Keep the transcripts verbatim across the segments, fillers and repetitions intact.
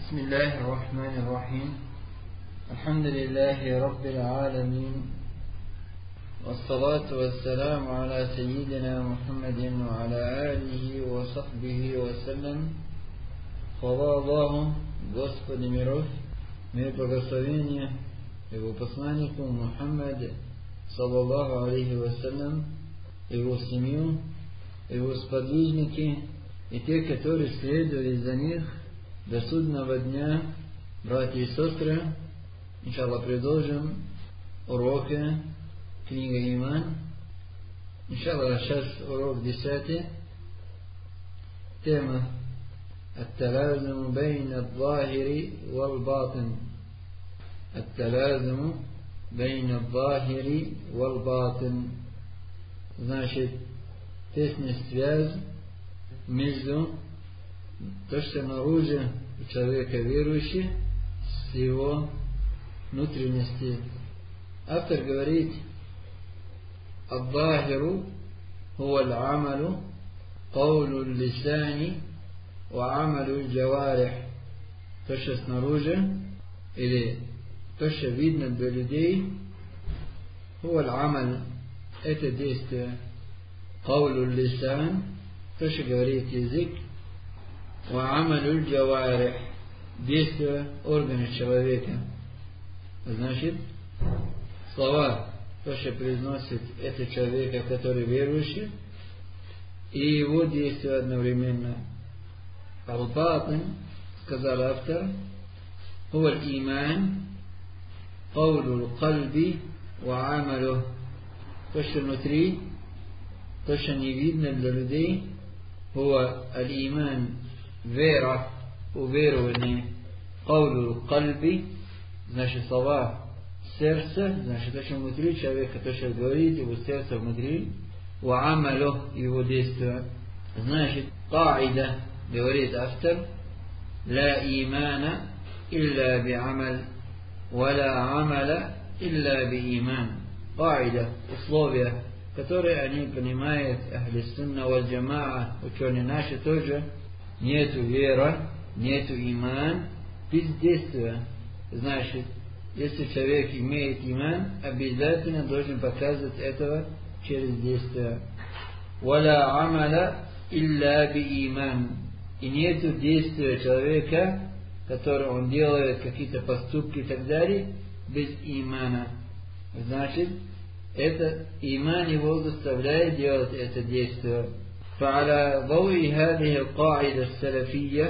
بسم الله الرحمن الرحيم. الحمد لله رب العالمين، والصلاة والسلام على سيدنا محمد وعلى آله وصحبه وسلم. Hvala Allahu, Gospodi mirov, mir blagoslovenje Его посланнику Мухаммад саллаллаху алейхи вассалям, Его семью, Его сподвижники и те, которые следовали за них до судного дня. Братья и сестры, иншаллах, продолжим уроки книга Иман. Иншаллах, сейчас урок десятый. Тема التلازم بين الظاهر والباطن. التلازم بين الظاهر والباطن. Значит, тесная связь между то, что наружу у человека верующий, с его внутренностью. Автор говорит: الظاهر هو العمل قول اللسان وعمل الجوارح. То, что снаружи, или то, что видно для людей, هو العمل, это действие. قول اللسان, то, что говорит язык, وعمل الجوارح, действие органов человека. Значит, слова, то, что произносит этот человек, который верующий, и его действия одновременно. Ал-Батин, сказал автор, هو الإيمان قول القلب وعمله. То, что внутри, то, что не видно для людей, هو الإيمان, вера, уверование, قول القلب, значит, слова сердца, значит, то, что внутри человека, то, что говорит, его сердце внутри, وعمله, его действия. Значит, قاعدة, говорит автор, لا إيمان إلا بعمل ولا عمل إلا بإيمان. قاعدة, условия, которые они понимают, ахли сунна валь джамаа, ученые наши тоже, нету вера, нету иман без действия. Значит, если человек имеет иман, обязательно должен показывать этого через действие. ولا عمل إلا بإيمان. И нету действия человека, который он делает какие-то поступки и так далее, без имана. Значит, это иман его заставляет делать это действие. فعلى ضوء هذه القاعدة السلفية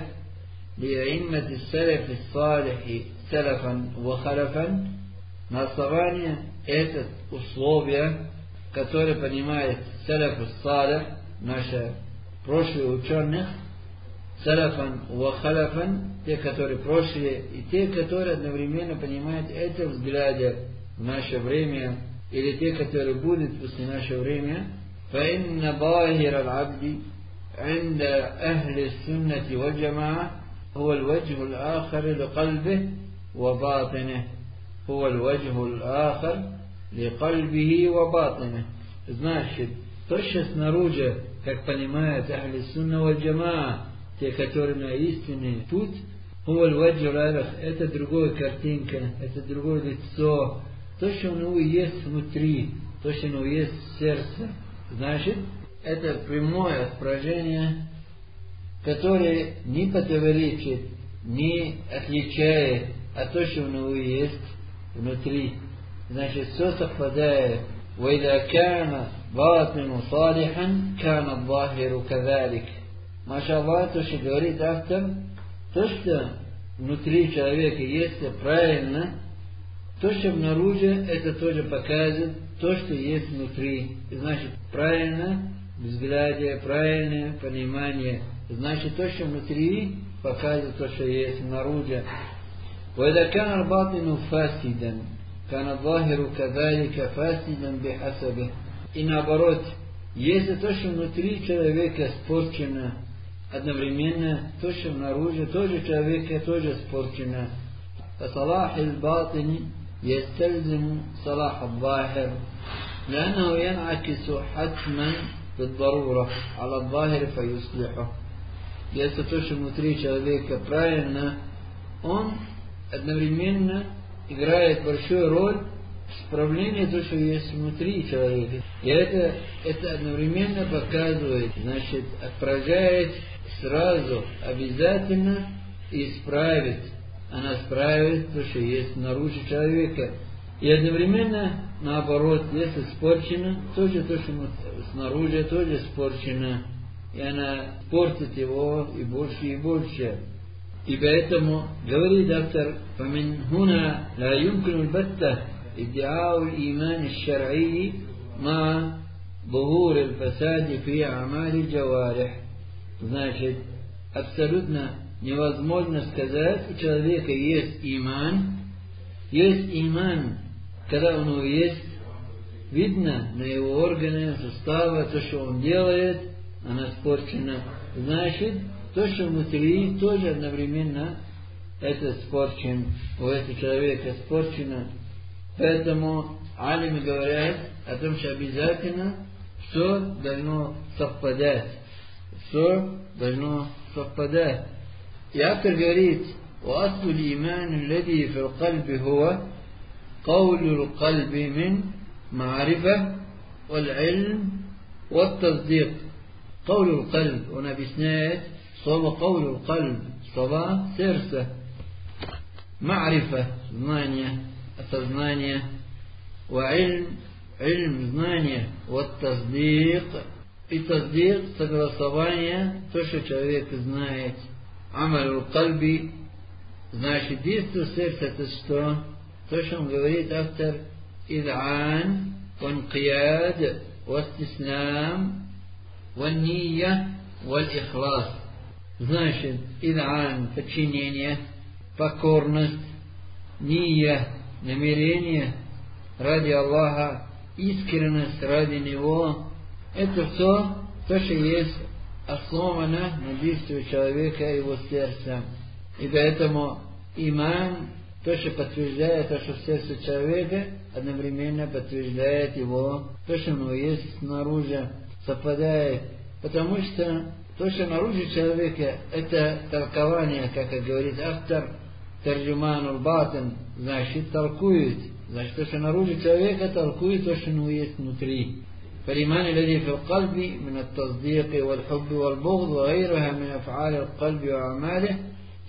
لأئمة السلف الصالح سلفا وخلفا, на основании этот условия, которые понимает салаф салих, наши прошлые ученых, салафан ва халафан, те, которые прошлые, и те, которые одновременно понимают это взгляды в наше время, или те, которые будут после нашего времени. فإن ظاهر العبد عند أهل السنة والجماعة هو الوجه الآخر لقلبه وباطنه. هو الوجه الآخر لقلبه وباطنه. Значит, то, что снаружи, как понимают ахли сунна валь джамаа, те, которые на истинный путь, هو الوجه الآخر, это другая картинка, это другое лицо, то, что у него есть внутри, то, что у него есть в сердце. Значит, это прямое отражение, которое не противоречит, не отличает от того, что у него есть внутри. Значит, все совпадает. وإذا كان باطن صالحا كان الظاهر كذلك. Машаллах, то, что говорит автор, то, что внутри человека есть правильно, то, что снаружи, это тоже показывает то, что есть внутри. Значит, правильно взгляде, правильное понимание. Значит, то, что внутри, показывает то, что есть снаружи. وإذا كان الباطن فاسدا كان الظاهر كذلك فاسدا بحسبه. И наоборот, если то, что внутри человека испорчено, одновременно то, что снаружи тоже человека тоже испорчено. فصلاح الباطن يستلزم صلاح الظاهر لأنه ينعكس حتما بالضرورة على الظاهر فيصلحه. Если то, что внутри человека правильно, он одновременно играет большую роль в справлении того, что есть внутри человека. И это, это одновременно показывает, значит, отражает сразу, обязательно исправит. Она исправит то, что есть снаружи человека. И одновременно, наоборот, если испорчено, тоже то, что снаружи, тоже испорчено. И она портит его и больше, и больше. И поэтому, говорит автор, فمن هنا لا يمكن البتة ادعاء الإيمان الشرعي مع ظهور الفساد في أعمال الجوارح. Значит, абсолютно невозможно сказать, у человека есть иман, есть иман, когда у него есть, видно на его органы, суставы, то, что он делает, она испорчена. Значит, то, что внутри, тоже одновременно это испорчен, у этого человека испорчено. Поэтому алимы говорят о том, что обязательно все должно совпадать. Все должно совпадать. И автор говорит, وأصل الإيمان الذي في القلب هو قول القلب من معرفة والعلم والتصديق. قول القلب, он объясняет слово قول القلب, слова сердца. Ма'рифа, знание, осознание. وعلم, علم, знание. والتصديق, и таздик, согласование, то, что человек знает. Амаль кальби, значит, действие сердца, это что? То, что он говорит, автор, ид'ан, ванкияд, вастислам, ванния, валь-ихлас. Значит, ид'ан, подчинение, покорность, ния, намерение ради Аллаха, искренность ради Него. Это все, то, что есть основано на действии человека и его сердца. И поэтому иман, то, что подтверждает то, что в сердце человека, одновременно подтверждает его, то, что у него есть снаружи, совпадает. Потому что то, что снаружи человека, это толкование, как говорит автор, тарджуманул батин, значит, толкует. Значит, то, что снаружи человека, толкует то, что у него есть внутри. فالإيمان الذي في القلب من التصديق والحب والبغض وغيرها من أفعال القلب وأعماله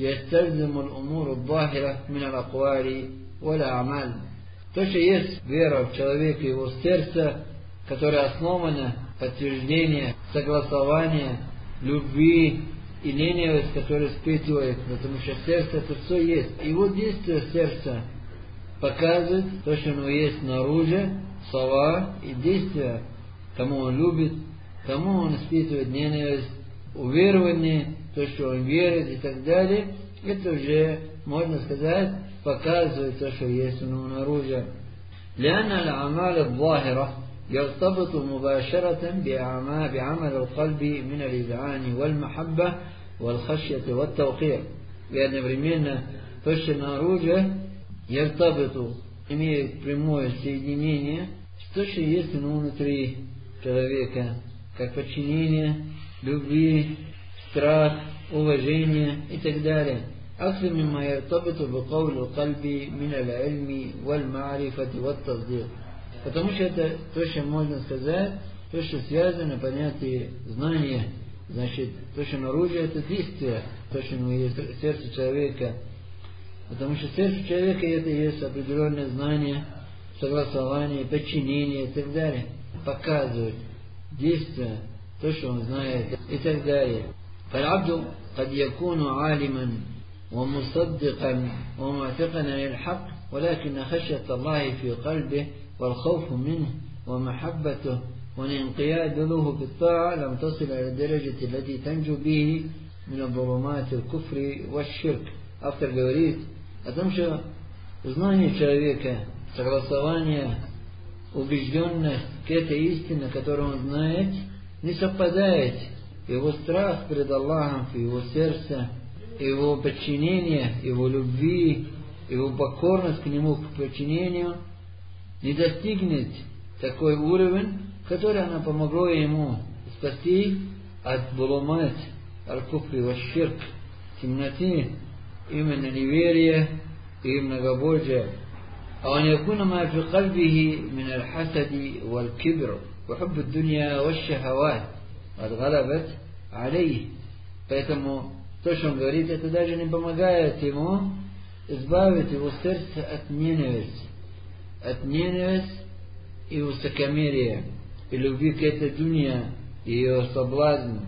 يستلزم الأمور الظاهرة من الأقوال والأعمال. То, что есть вера в человека и его сердце, которая основана подтверждение, согласование, любви и ленивость, которую испытывает, потому что сердце это все есть. И вот действие сердца показывает то, что оно есть снаружи, слова и действия. Кому он любит, кому он испытывает ненависть, уверование, то, что он верит и так далее, это уже, можно сказать, показывает то, что есть у него наружу. لأن الأعمال الظاهرة يرتبط مباشرة بأعمال بعمل القلب من الإذعان والمحبة والخشية والتوقير. И одновременно то, что наружу, يرتبط, имеет прямое соединение с то, что есть у него внутри человека, как подчинение, любви, страх, уважение и так далее. أكثر مما يرتبط بقول القلب من العلم والمعرفة والتصديق. Потому что это то, что можно сказать, то, что связано понятие знания. Значит, то, что наружу, это действие, то, что есть в сердце человека. Потому что в сердце человека это есть определенное знание, согласование, подчинение и так далее. Показывает действие, то, что он знает и так далее. فالعبد قد يكون عالما ومصدقا ومعتقنا للحق ولكن خشية الله في قلبه والخوف منه ومحبته والانقياد له بالطاعة لم تصل إلى الدرجة التي تنجو به من الظلمات الكفر والشرك. Автор говорит о том, что знание человека, согласование, убежденность к этой истине, которую он знает, не совпадает. Его страх перед Аллахом, его сердце, его подчинение, его любви, его покорность к нему, к подчинению, не достигнет такой уровень, который она помогла ему спасти от булумат, аль-куфри ва ширк, темноты, именно неверие и многобожие. أو أن يكون ما في قلبه من الحسد والكبر وحب الدنيا والشهوات قد غلبت عليه. Поэтому то, что он говорит, это даже не помогает ему избавить его сердце от ненависти, от ненависти и высокомерия, и любви к этой дуне, и ее соблазну.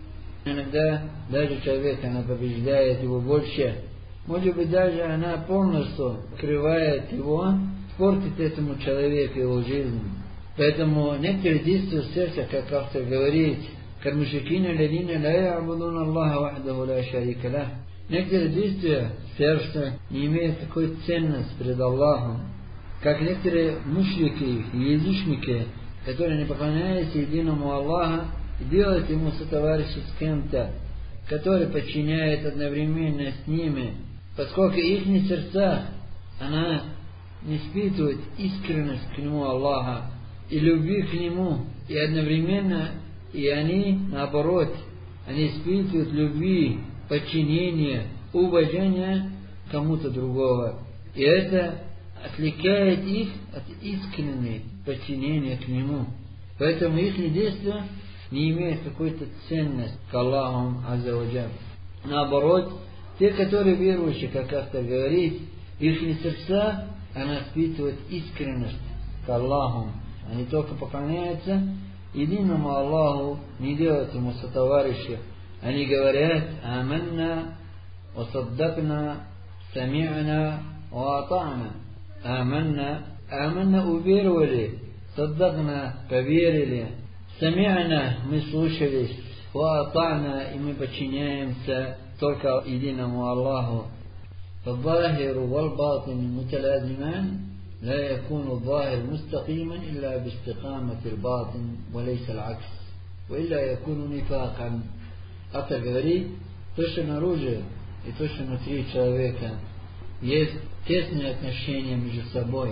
Иногда даже человек, она побеждает его больше. Может быть, даже она полностью скрывает его, портит этому человеку его жизнь. Поэтому некоторые действия в сердце, как автор говорит, كالمشركين الذين لا يعبدون الله وحده لا شريك له. Некоторые действия в сердце не имеют такой ценности перед Аллахом, как некоторые мушрики и язычники, которые не поклоняются единому Аллаху и делают ему сотоварища с кем-то, который подчиняет одновременно с ними, поскольку их сердца, она не испытывает искренность к нему Аллаха и любви к нему, и одновременно, и они, наоборот, они испытывают любви, подчинение, уважение кому-то другого. И это отвлекает их от искреннего подчинения к нему. Поэтому их действия не имеют какой-то ценности к Аллаху Азза ва Джаль. Наоборот, те, которые верующие, как автор говорит, их сердца, она испытывает искренность к Аллаху. Они только поклоняются единому Аллаху, не делают ему сотоварища. Они говорят: «Аманна, васаддакна, сами'на, ваатa'на». Аманна, аманна уверовали, саддакна поверили, сами'на мы слушались, ваатa'на и мы подчиняемся только единому Аллаху. فالظاهر والباطن متلازمان لا يكون الظاهر مستقيما إلا باستقامة الباطن وليس العكس وإلا يكون نفاقا. Автор говорит, то, что наружу и то, что внутри человека, есть тесные отношения между собой.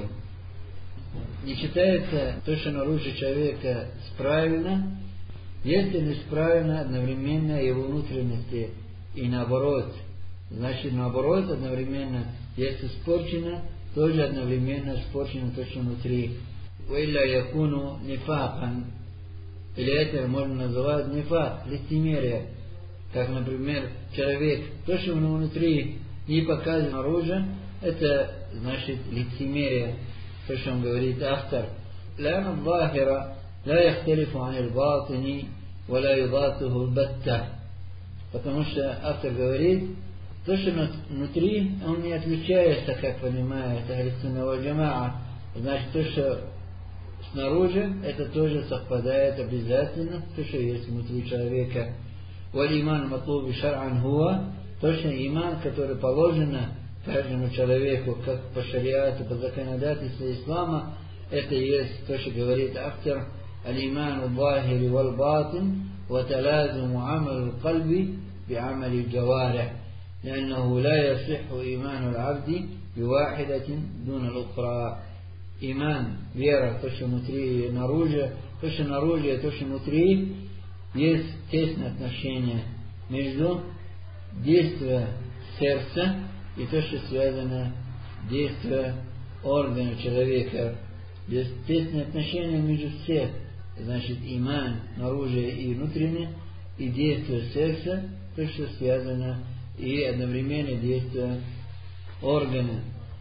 Не считается то, что наружу человека справильно, если несправильно одновременно его внутренности и наоборот. Значит, наоборот, одновременно, если испорчено, тоже одновременно испорчено то, что внутри. وإلا يكون نفاقا. Или это можно называть нифак, лицемерие. Как, например, человек, то, что внутри не показывает наружу, это значит лицемерие. То, что он говорит автор. لأن الظاهر لا يختلف عن الباطن ولا يضاده البتة. Потому что автор говорит, то, что внутри, он не отличается, как понимает Ахль-Сунна валь Джамаа. Значит, то, что снаружи, это тоже совпадает обязательно, то, что есть внутри человека. Валь-иман матлуби шар'ан хуа, точно иман, который положено каждому человеку, как по шариату, по законодательству ислама, это есть то, что говорит автор: аль-иман аль-захири валь-батин, ваталазуму амаль аль-кальби би'амали аль-джаварих. لأنه لا يصح إيمان العبد بواحدة دون الأخرى. Иман, вера, то, что внутри и наружу, то, что наружу и то, что внутри, есть тесное отношение между действием сердца и то, что связано с действием органа человека. Есть тесное отношение между всех. Значит, иман, наружу и внутренне, и действие сердца, то, что связано и одновременно действие органа.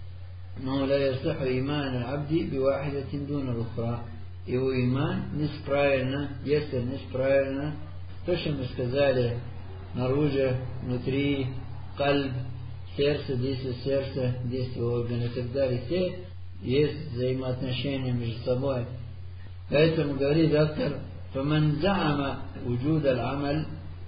Но لا يصح إيمان العبد بواحدة دون الأخرى. Его иман несправильно, если несправильно, то, что мы сказали, наружу, внутри, кальб, сердце, действие сердца, действие органа и так далее, все есть взаимоотношения между собой. Поэтому говорит автор: فمن زعم وجود العمل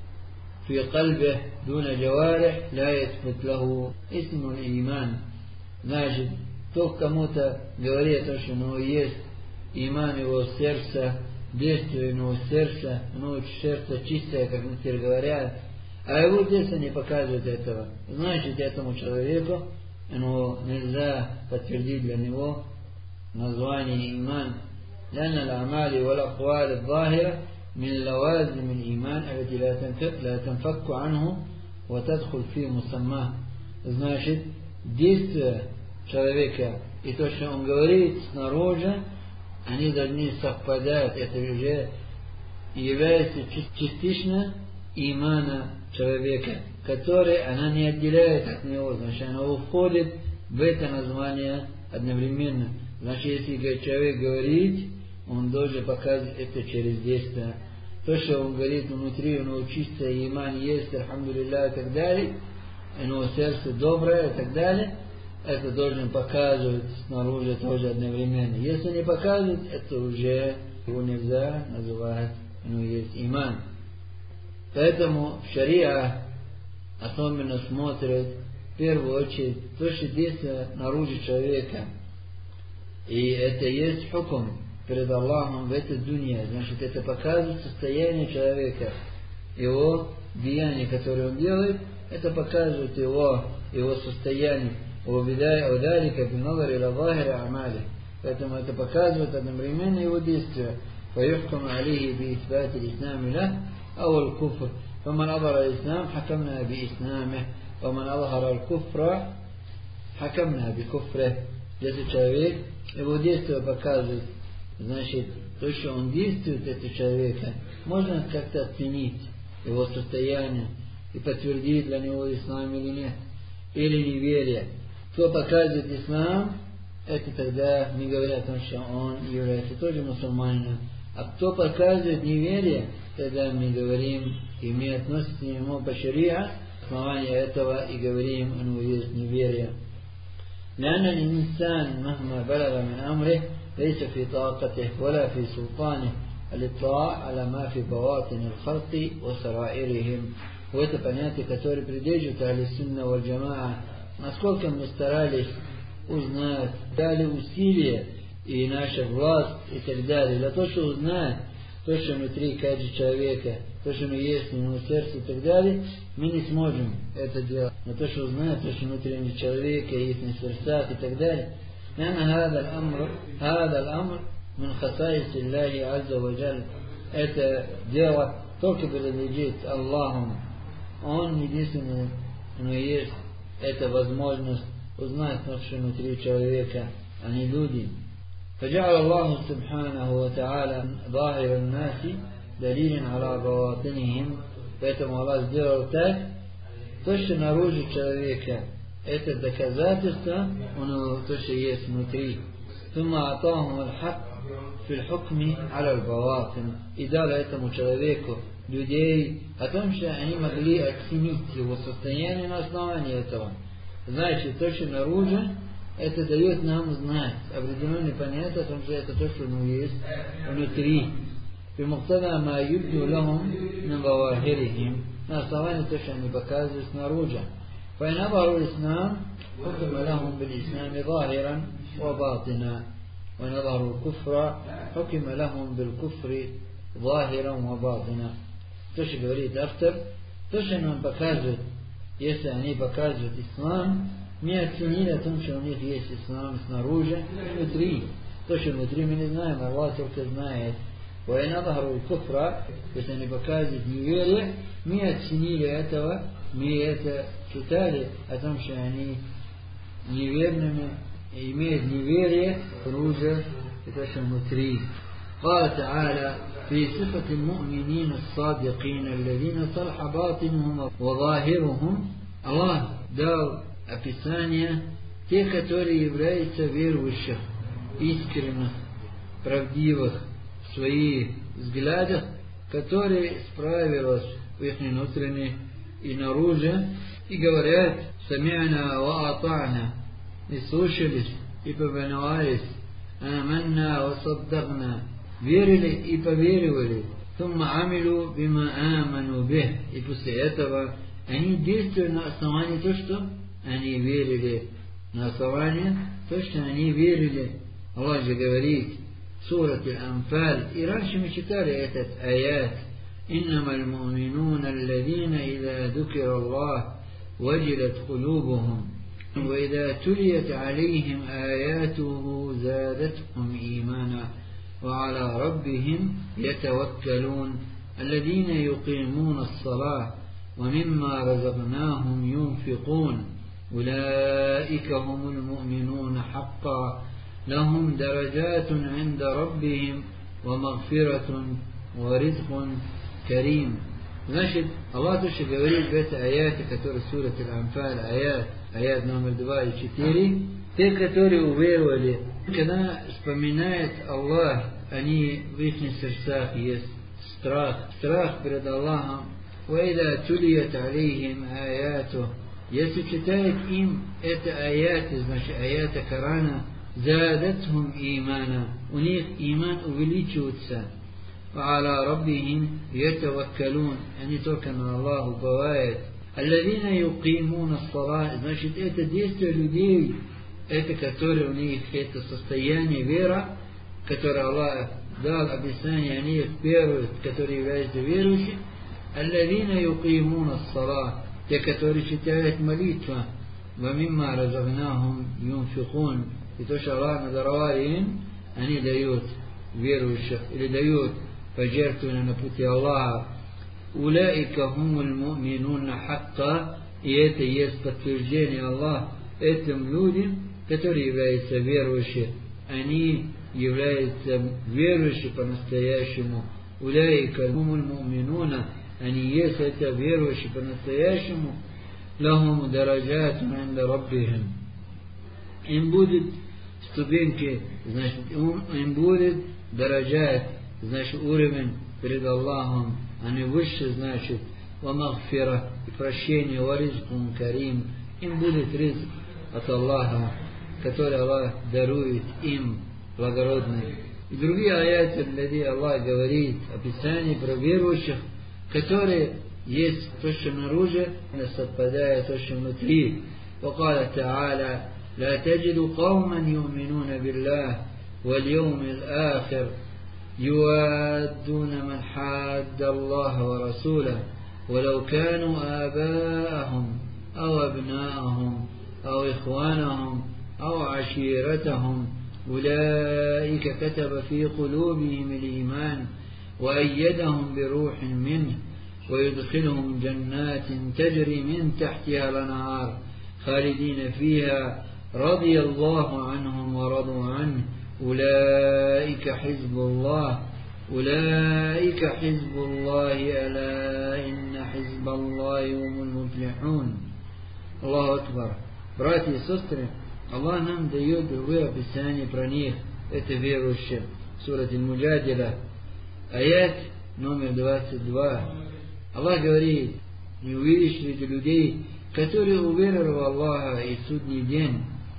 في قلبه دون جوارح لا يثبت له اسم الإيمان. Значит, кто кому-то говорит, что у него есть иман его сердца, действие его сердца, ну, сердце чистое, как некоторые говорят, а его действие не показывает этого. Значит, этому человеку ну, нельзя подтвердить для него название иман. لأن الأعمال والأقوال الظاهرة من لوازم الإيمان التي لا تنفك عنه وتدخل في مسماه. значит, действия человека и то, что он говорит снаружи, они должны совпадать. Это уже является частично имана человека, который она не отделяет от него. Значит, она входит в это название одновременно. Значит, если человек говорит, он должен показывать это через действие. То, что он говорит внутри, у него чистое иман есть, альхамдулилля, и так далее, у него сердце доброе, и так далее, это должен показывать снаружи тоже одновременно. Если не показывает, это уже его нельзя называть, у него есть иман. Поэтому в шариа особенно смотрят в первую очередь то, что действие наружу человека. И это есть хукм перед Аллахом в этой дуне. Значит, это показывает состояние человека, его деяния, которые он делает, это показывает его, его состояние. Удалика биназар иля захири амали. Поэтому это показывает одновременно его действия. فيحكم عليه بإثبات الإسلام له أو الكفر فمن أظهر الإسلام حكمنا بإسلامه ومن أظهر الكفر حكمنا بكفره. Если человек, его действия показывает, значит, то, что он действует, это человека, можно как-то оценить его состояние и подтвердить для него ислам или нет, или неверие. Кто показывает ислам, это тогда не говорят о том, что он является тоже мусульманином. А кто показывает неверие, тогда мы говорим, и мы относимся к нему по шариа, основание этого и говорим, у него есть неверие. لأن الإنسان مهما بلغ من أمره ليس في طاقته ولا في سلطانه الاطلاع على ما في بواطن الخلق وسرائرهم. وэто понятие, которое придерживает Ахлю Сунна валь Джамаа. Насколько мы старались узнать, дали усилия и наша власть и так далее, для того, чтобы узнать то, что внутри каждого человека, то, что есть в его сердце и так далее, мы не сможем это делать. Но то, что узнать, то, что внутри человека, их сердцах и так далее. لأن هذا الأمر هذا الأمر من خصائص الله عز وجل. Это дело только принадлежит Аллаху. Он единственный, но есть эта возможность узнать то, что внутри человека, а не люди. فجعل الله سبحانه وتعالى ظاهر الناس دليلا على بواطنهم. Поэтому Аллах сделал так, то, что наружу человека, это доказательство, оно то, что есть внутри. ثم أعطاهم الحق في الحكم على البواطن. И дал этому человеку, людей, о том, что они могли оценить его состояние на основании этого. Значит, то, что наружу, это дает нам знать определенные понятия о том, что это то, что ну, есть внутри. بمقتضى ما يبدو لهم من ظواهرهم. На основании того, что они показывают снаружи. فإن أظهروا الإسلام حكم لهم بالإسلام ظاهرا وباطنا. وإن أظهروا الكفر حكم لهم بالكفر ظاهرا وباطنا. То, что говорит автор, то, что нам показывает, если они показывают ислам, мы оценили о том, что у них есть ислам снаружи и внутри. То, что внутри мы не знаем, Аллах только знает. وإن أظهروا الكفر, если они показывают неверие, мы оценили этого, мы это читали о том, что они неверными, имеют неверие снаружи и то, что внутри. قال تعالى في صفة المؤمنين الصادقين الذين صلح باطنهم وظاهرهم. Allah дал описание тех, которые являются верующих, искренних, правдивых в своих взглядах, которые справились в их внутренней и наружу, и говорят: «Сами'на ва атa'на», и слушались, и повиновались, «Аманна ва саддакна», верили и поверили, «Тумма амилу бима аману бих», и после этого они действуют на основании того, что они верили, на основании того, что они верили. Аллах же говорит в суре Анфаль, и раньше мы читали этот аят: «Иннама аль-му'минуна алладина ида дукира Аллах ваджилат кулубухум, ва ида тулият алейхим аятуху задатхум имана, ва аля раббихим ятаваккалун, алладина юқимуна ас-салах, ومما رزقناهم ينفقون أولئك هم المؤمنون حقا لهم درجات عند ربهم ومغفرة ورزق كريم. Значит, Allah тоже говорит в этой аяте, которая сура Аль-Анфаль, аят, аят номер два и четыре, те, которые уверовали, когда вспоминает Аллах, они в их сердцах есть страх, страх перед Аллахом. وَإِذَا تُلِيَتْ عَلَيْهِمْ آيَاتُهُ, если читает им это аяты, значит, аяты Корана, زادتهم إيمانا, у них иман увеличивается. وعلى ربهم يتوكلون, они только на Аллах уповают. الذين يقيمون الصلاة, значит, это действие людей, это которые у них это состояние вера, которое Аллах дал объяснение, они их первые, которые являются верующими. الذين يقيمون الصلاة, те, которые читают молитву. ومما رزقناهم ينفقون, и то, что Аллах надаровал им, они дают верующих или дают пожертвования на пути Аллаха. Улаика хумуль му'минуна хакка, и это есть подтверждение Аллаха этим людям, которые являются верующими. Они являются верующими по-настоящему. Улаика хумуль му'минуна, они есть это верующие по-настоящему. Лахум дараджатун инда раббихим, им будет ступеньки, значит, им будет дараджат, значит, уровень перед Аллахом, они выше, значит, ва магфира, прощение, ва ризкун карим, им будет ризк от Аллаха, который Аллах дарует им, благородный. И другие аяты, где Аллах говорит описание про верующих, которые есть то, что наружу, не совпадает то, что внутри. وقال تعالى لا تجد قوما يؤمنون بالله واليوم الآخر يوادون من حاد الله ورسوله ولو كانوا آباءهم أو أبناءهم أو إخوانهم أو عشيرتهم أولئك كتب في قلوبهم الإيمان وأيدهم بروح منه ويدخلهم جنات تجري من تحتها الأنهار خالدين فيها رضي الله عنهم ورضوا عنه أولئك حزب الله أولئك حزب الله ألا إن حزب الله هم المفلحون. الله أكبر. Братья и сестры, Аллах нам дает другое описание про них, это верующие. Сура Аль-Муджадила, аят номер двадцать два. Аллах говорит: не увидишь ли ты людей, которые уверовали в Аллаха и судный день,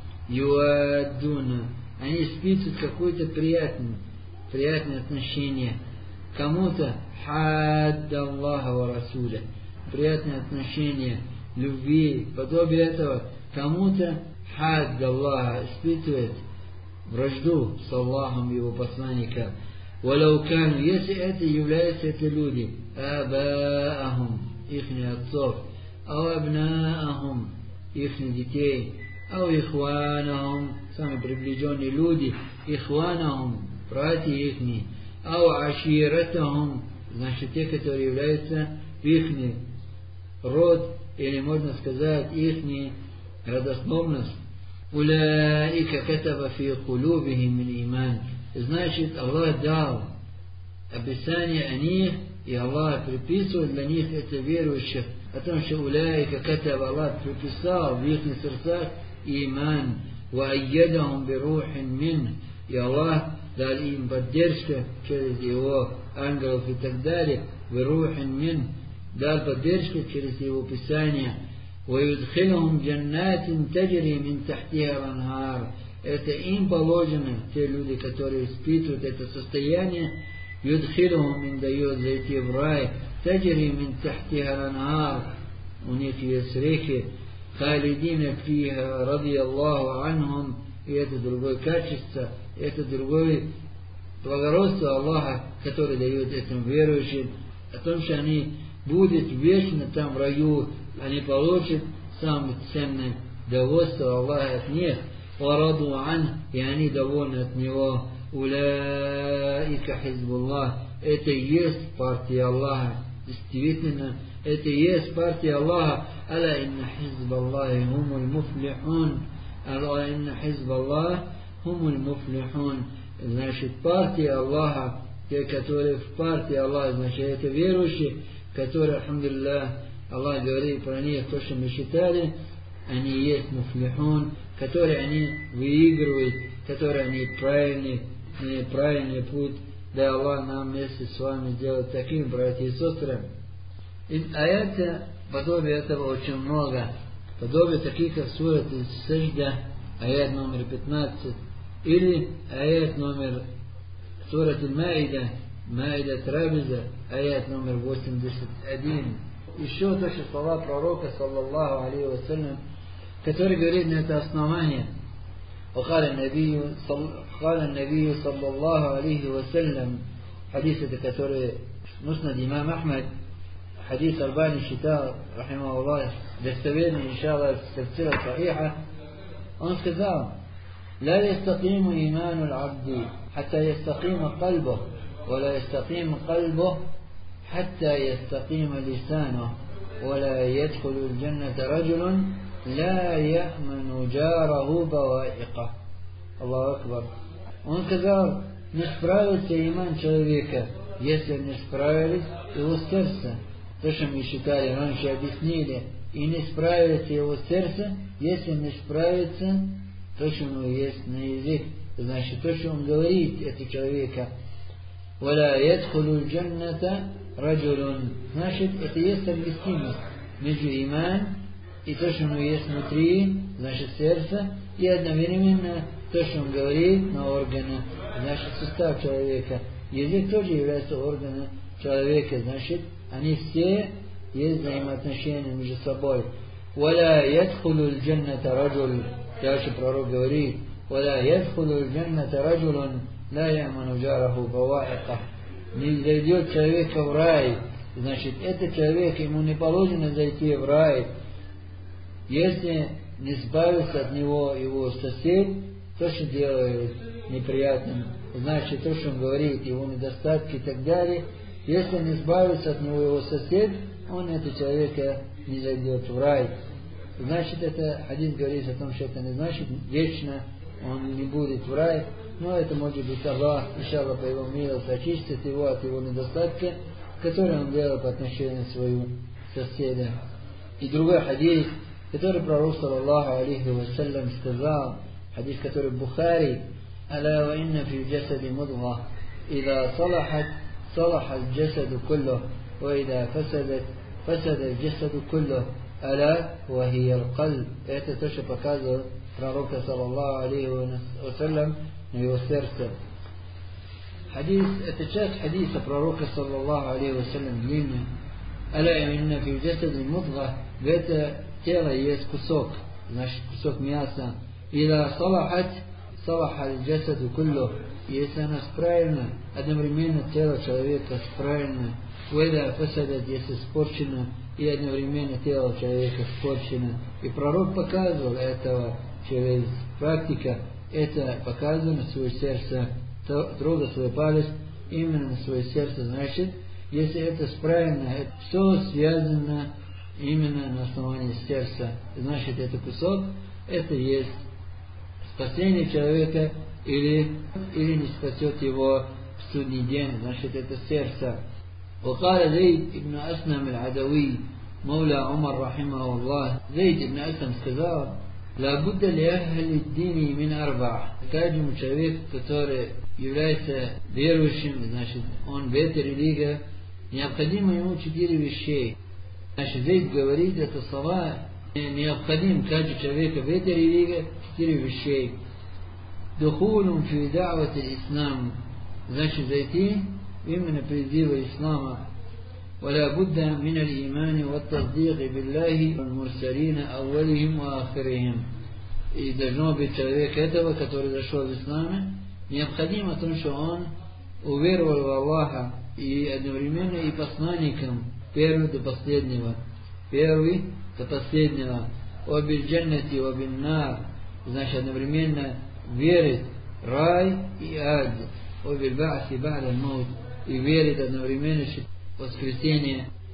юаддуна, они испытывают какое-то приятное, приятное отношение кому-то, хадда Аллаха ва Расуля, приятное отношение, любви, подобие этого, кому-то хадда Аллаха, испытывает вражду с Аллахом и его посланника. Валаукану, если это являются это люди, абаахум, ихних отцов, ау абнаахум, ихних детей, ау ихванахум, самые приближенные люди, ихванахум, братья ихни, ау аширатахум, значит, те, которые являются ихний род, или можно сказать, ихний родословность. Улаика катаба фи кулубихим мин иман, значит, Аллах дал описание о них, и Аллах приписывает для них это верующих, о том, что уляйка катаба, Аллах приписал в их сердцах иман, ва айядахум бирухин мин, и Аллах дал им поддержку через его ангелов и так далее, бирухин мин, дал поддержку через его писание, ва юдхилухум джаннатин таджри мин тахтиха аланхар, это им положено, те люди, которые испытывают это состояние, юдхилухум, им дает зайти в рай, таджри мин тахтиха аланхар, у них есть реки, халидина фиха ради Аллаху анхум, и это другое качество, это другое благородство Аллаха, которое дает этим верующим, о том, что они будут вечно там в раю, они получат самое ценное довольство Аллаха от них, вараду ан, и они довольны от него. Улаика хизбуллах, это и есть партия Аллаха. Действительно, это и есть партия Аллаха. Аля инна хизб Аллахи хумуль муфлихун. Аля инна хизб Аллах хумуль муфлихун. Значит, партия Аллаха, те, которые в партии Аллаха, значит, это верующие, которые, альхамдулиллах, Аллах говорит про них, то, что мы читали, они есть муфлихун, которые они выигрывают, которые они правильный, правильный путь. Да Аллах нам вместе с вами сделать таким, братья и сестры. И аята, подобие этого очень много. Подобие таких, как сурат Сажда, аят номер пятнадцать, или аят номер сурат Маида, Маида Трабиза, аят номер восемьдесят один. Еще то, что слова пророка, саллаллаху алейхи вассалям, который говорит на это основание. وقال النبي صل... قال النبي صلى الله عليه وسلم حديث который مسند имам Ахмад, حديث Албани считал, рахимахуллах, достоверный, иншаллах, сильсила сахиха. Он сказал: لا يستقيم إيمان العبد حتى يستقيم قلبه ولا يستقيم قلبه حتى يستقيم لسانه ولا يدخل الجنة رجل لا يأمن جاره بوائقه. Аллаху Акбар. Он сказал, не справится иман человека, если не справились его сердце. То, что мы считали раньше, объяснили. И не справится его сердце, если не справится то, что у него есть на язык. Значит, то, что он говорит, это человека. وَلَا يَدْخُلُ الْجَنَّةَ رَجُلٌ. Значит, это есть совместимость между иман и то, что у него есть внутри, значит, сердце, и одновременно то, что он говорит на органы, значит, сустав человека. Язык тоже является органом человека, значит, они все есть взаимоотношения между собой. وَلَا يَدْخُلُ الْجَنَّةَ رَجُلٌ. Дальше пророк говорит: وَلَا يَدْخُلُ الْجَنَّةَ رَجُلٌ لَا يَأْمَنُ جَارَهُ بَوَائِقَهُ. Не зайдет человека в рай, значит, этот человек, ему не положено зайти в рай, если не избавится от него его сосед, то, что делает неприятным, значит, то, что он говорит, его недостатки и так далее, если не избавится от него его сосед, он, этот человека, не зайдет в рай. Значит, это хадис говорит о том, что это не значит вечно он не будет в рай, но это может быть Аллах, иншаллах, по его милости, очистит его от его недостатка, которые он делал по отношению к своему соседу. И другой хадис, который пророк, саллаллаху алейхи вассалям, сказал, хадис, который в Бухари: «Аля ва инна фи джасади мудга, ида салахат, салаха джасаду куллу, ва ида фасадат, фасада джасаду куллу, аля ва хия аль-кальб». Это то, что показывал пророка, саллаллаху алейхи вассалям, на его сердце. Хадис, это часть хадиса пророка, саллаллаху алейхи вассалям, длинный. «Аля ва инна фи джасади мудга», в это тело есть кусок, значит, кусок мяса. «Ида салахат, салаха аль-джасаду куллу». Если она справильна, одновременно тело человека справильно. «Вэда фасадат», если испорчено, и одновременно тело человека испорчено. И пророк показывал этого через практика, это показывает на свое сердце, трогать свой палец именно на свое сердце. Значит, если это справильно, это все связано именно на основании сердца. Значит, это кусок, это есть спасение человека или, или не спасет его в судный день. Значит, это сердце. وقال زيد ابن أسلم العدوي مولى عمر رحمه الله. زيد ابن أسلم сказал: لا بد لأهل الدين من أربع. Каждому человеку, который является верующим, значит, он в этой религии, необходимо ему четыре вещей. Значит, Зейд говорит, это слова, необходим каждому человеку в этой религии четыре вещей. Духулун фи да'вати ислам. Значит, зайти именно призыва ислама. ولا بد من الإيمان والتصديق بالله والمرسلين أولهم وآخرهم. И должно быть человек этого, который зашел в исламе, необходимо то, что он уверовал в Аллаха и одновременно и посланником первый до последнего. Первый до последнего. Обиль джаннати, обиль нар. Значит, одновременно верит рай и ад. Обиль ба'си ба'да маут. И верит одновременно воскресение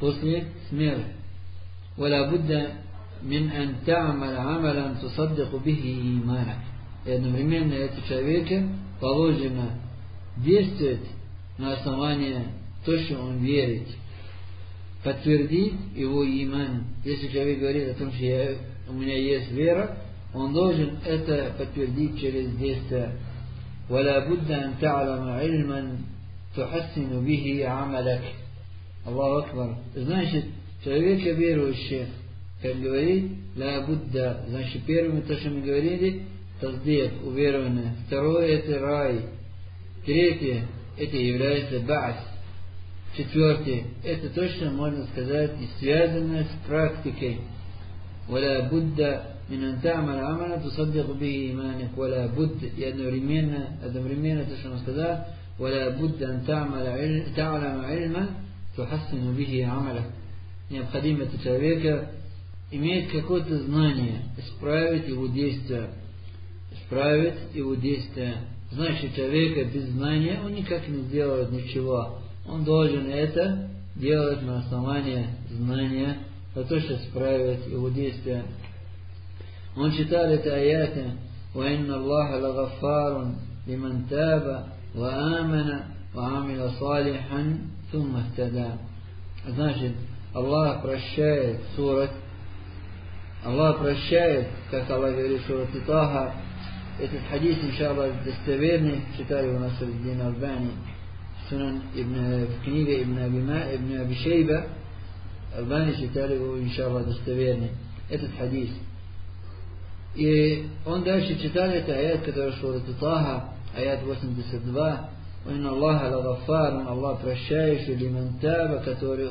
после смерти. ولا بد من أن تعمل عملا تصدق به إيمانك. И одновременно это человеку положено действовать на основании того, что он верит, подтвердить его иман. Если человек говорит о том, что я, у меня есть вера, он должен это подтвердить через действие. ولا بد أن تعلم علما تحسن به عملك. Аллаху Акбар. Значит, человек верующий, как говорит, ла будда, значит, первым, то, что мы говорили, таздик, уверование. Второе, это рай. Третье, это является ба'с. Четвертое, это то, что можно сказать, и связано с практикой. ولا بد من أن تعمل عملا تصدق به إيمانك. ولا بد, и одновременно, одновременно то, что он сказал, ولا بد أن تعمل تعلم علما تحسن به عملك. Необходимо это человека иметь какое-то знание, исправить его действия, исправить его действия. Значит, человека без знания он никак не сделает ничего. Он должен это делать на основании знания, за то, что исправить его действия. Он читал это аяты: وَإِنَّ اللَّهَ لَغَفَّارٌ لِمَنْ تَابَ وَآمَنَ وَعَمِلَ صَالِحًا ثُمَّ اهْتَدَى. Значит, Аллах прощает сурат. Аллах прощает, как Аллах говорит в сурате Таха. Этот хадис, иншаллах, достоверный. Читали у нас Насруддин Албани Сунан ибн, в книге Ибн Аби, Ибн Аби Шейба. Албани читали его, иншаллах, достоверный. Этот хадис. И он дальше читал это аят, который в сурате Таха, аят восемьдесят два. وإن الله لغفار, Аллах прощающий, лиман таба, который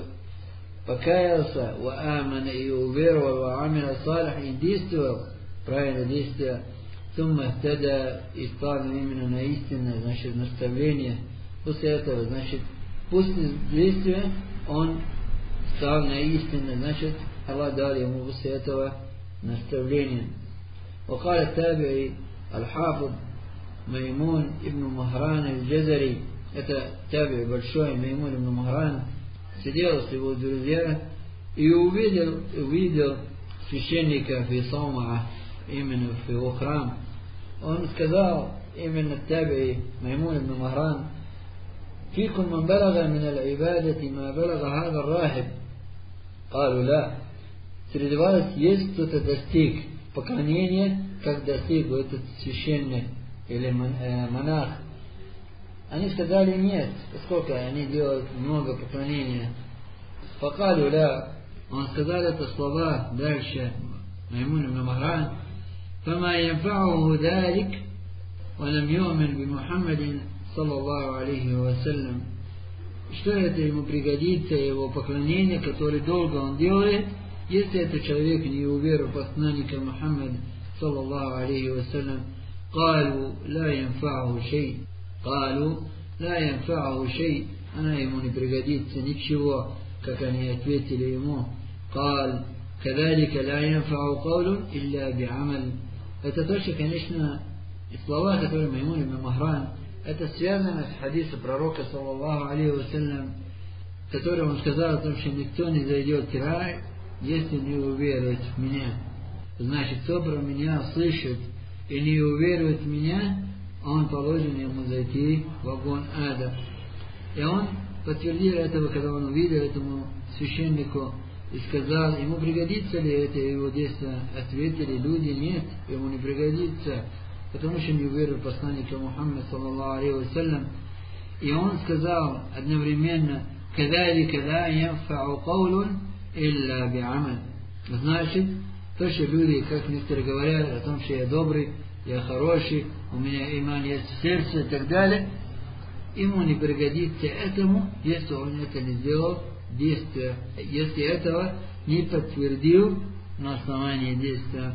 покаялся, وآمن, и уверовал, وعمل صالح, и действовал правильно действия, ثم اهتدى, и стал именно на истинное, значит, наставление. После этого, значит, после действия он стал на истинное, значит, Аллах дал ему после этого наставление. وقال التابعي الحافظ Маймун ибн Махран аль-Джазари, это таби большой, Маймун ибн Махран, сидел с его друзьями и увидел, увидел священника в Саума, именно в его храм. Он сказал, именно таби Маймун ибн Махран: فيكم من بلغ من العبادة ما بلغ هذا الراهب. قالوا لا. Среди вас есть кто-то достиг поклонения, как достиг этот священник или монах. Они сказали нет, поскольку они делают много поклонения. Факалу ля. Он сказал это слова дальше, Маймун ибн Махран: فما ينفعه ذلك ولم يؤمن بمحمد صلى الله عليه وسلم. Что это ему пригодится, его поклонение, которое долго он делает, если этот человек не уверовал в посланника Мухаммада صلى الله عليه وسلم. قالوا لا ينفعه شيء. قالوا لا ينفعه شيء. Она ему не пригодится ничего, как они ответили ему. قال كذلك لا ينفع قول إلا بعمل. Это тоже, конечно, и слова, которые Маймун ибн Махран, это связано с хадисом пророка саллаллаху алейхи вассалям, в котором он сказал о том, что никто не зайдет в рай, если не уверует в меня. Значит, кто про меня слышит и не уверует в меня, он положен ему зайти в огонь ада. И он подтвердил этого, когда он увидел этому священнику и сказал, ему пригодится ли это его действие. Ответили люди: нет, ему не пригодится, потому что не уверовал в посланника Мухаммада саллаллаху алейхи вассалям. И он сказал одновременно: كذلك لا ينفع قول إلا بعمل. Значит, то, что люди, как некоторые говорят о том, что я добрый, я хороший, у меня иман есть в сердце и так далее, ему не пригодится этому, если он это не сделал действия, если этого не подтвердил на основании действия.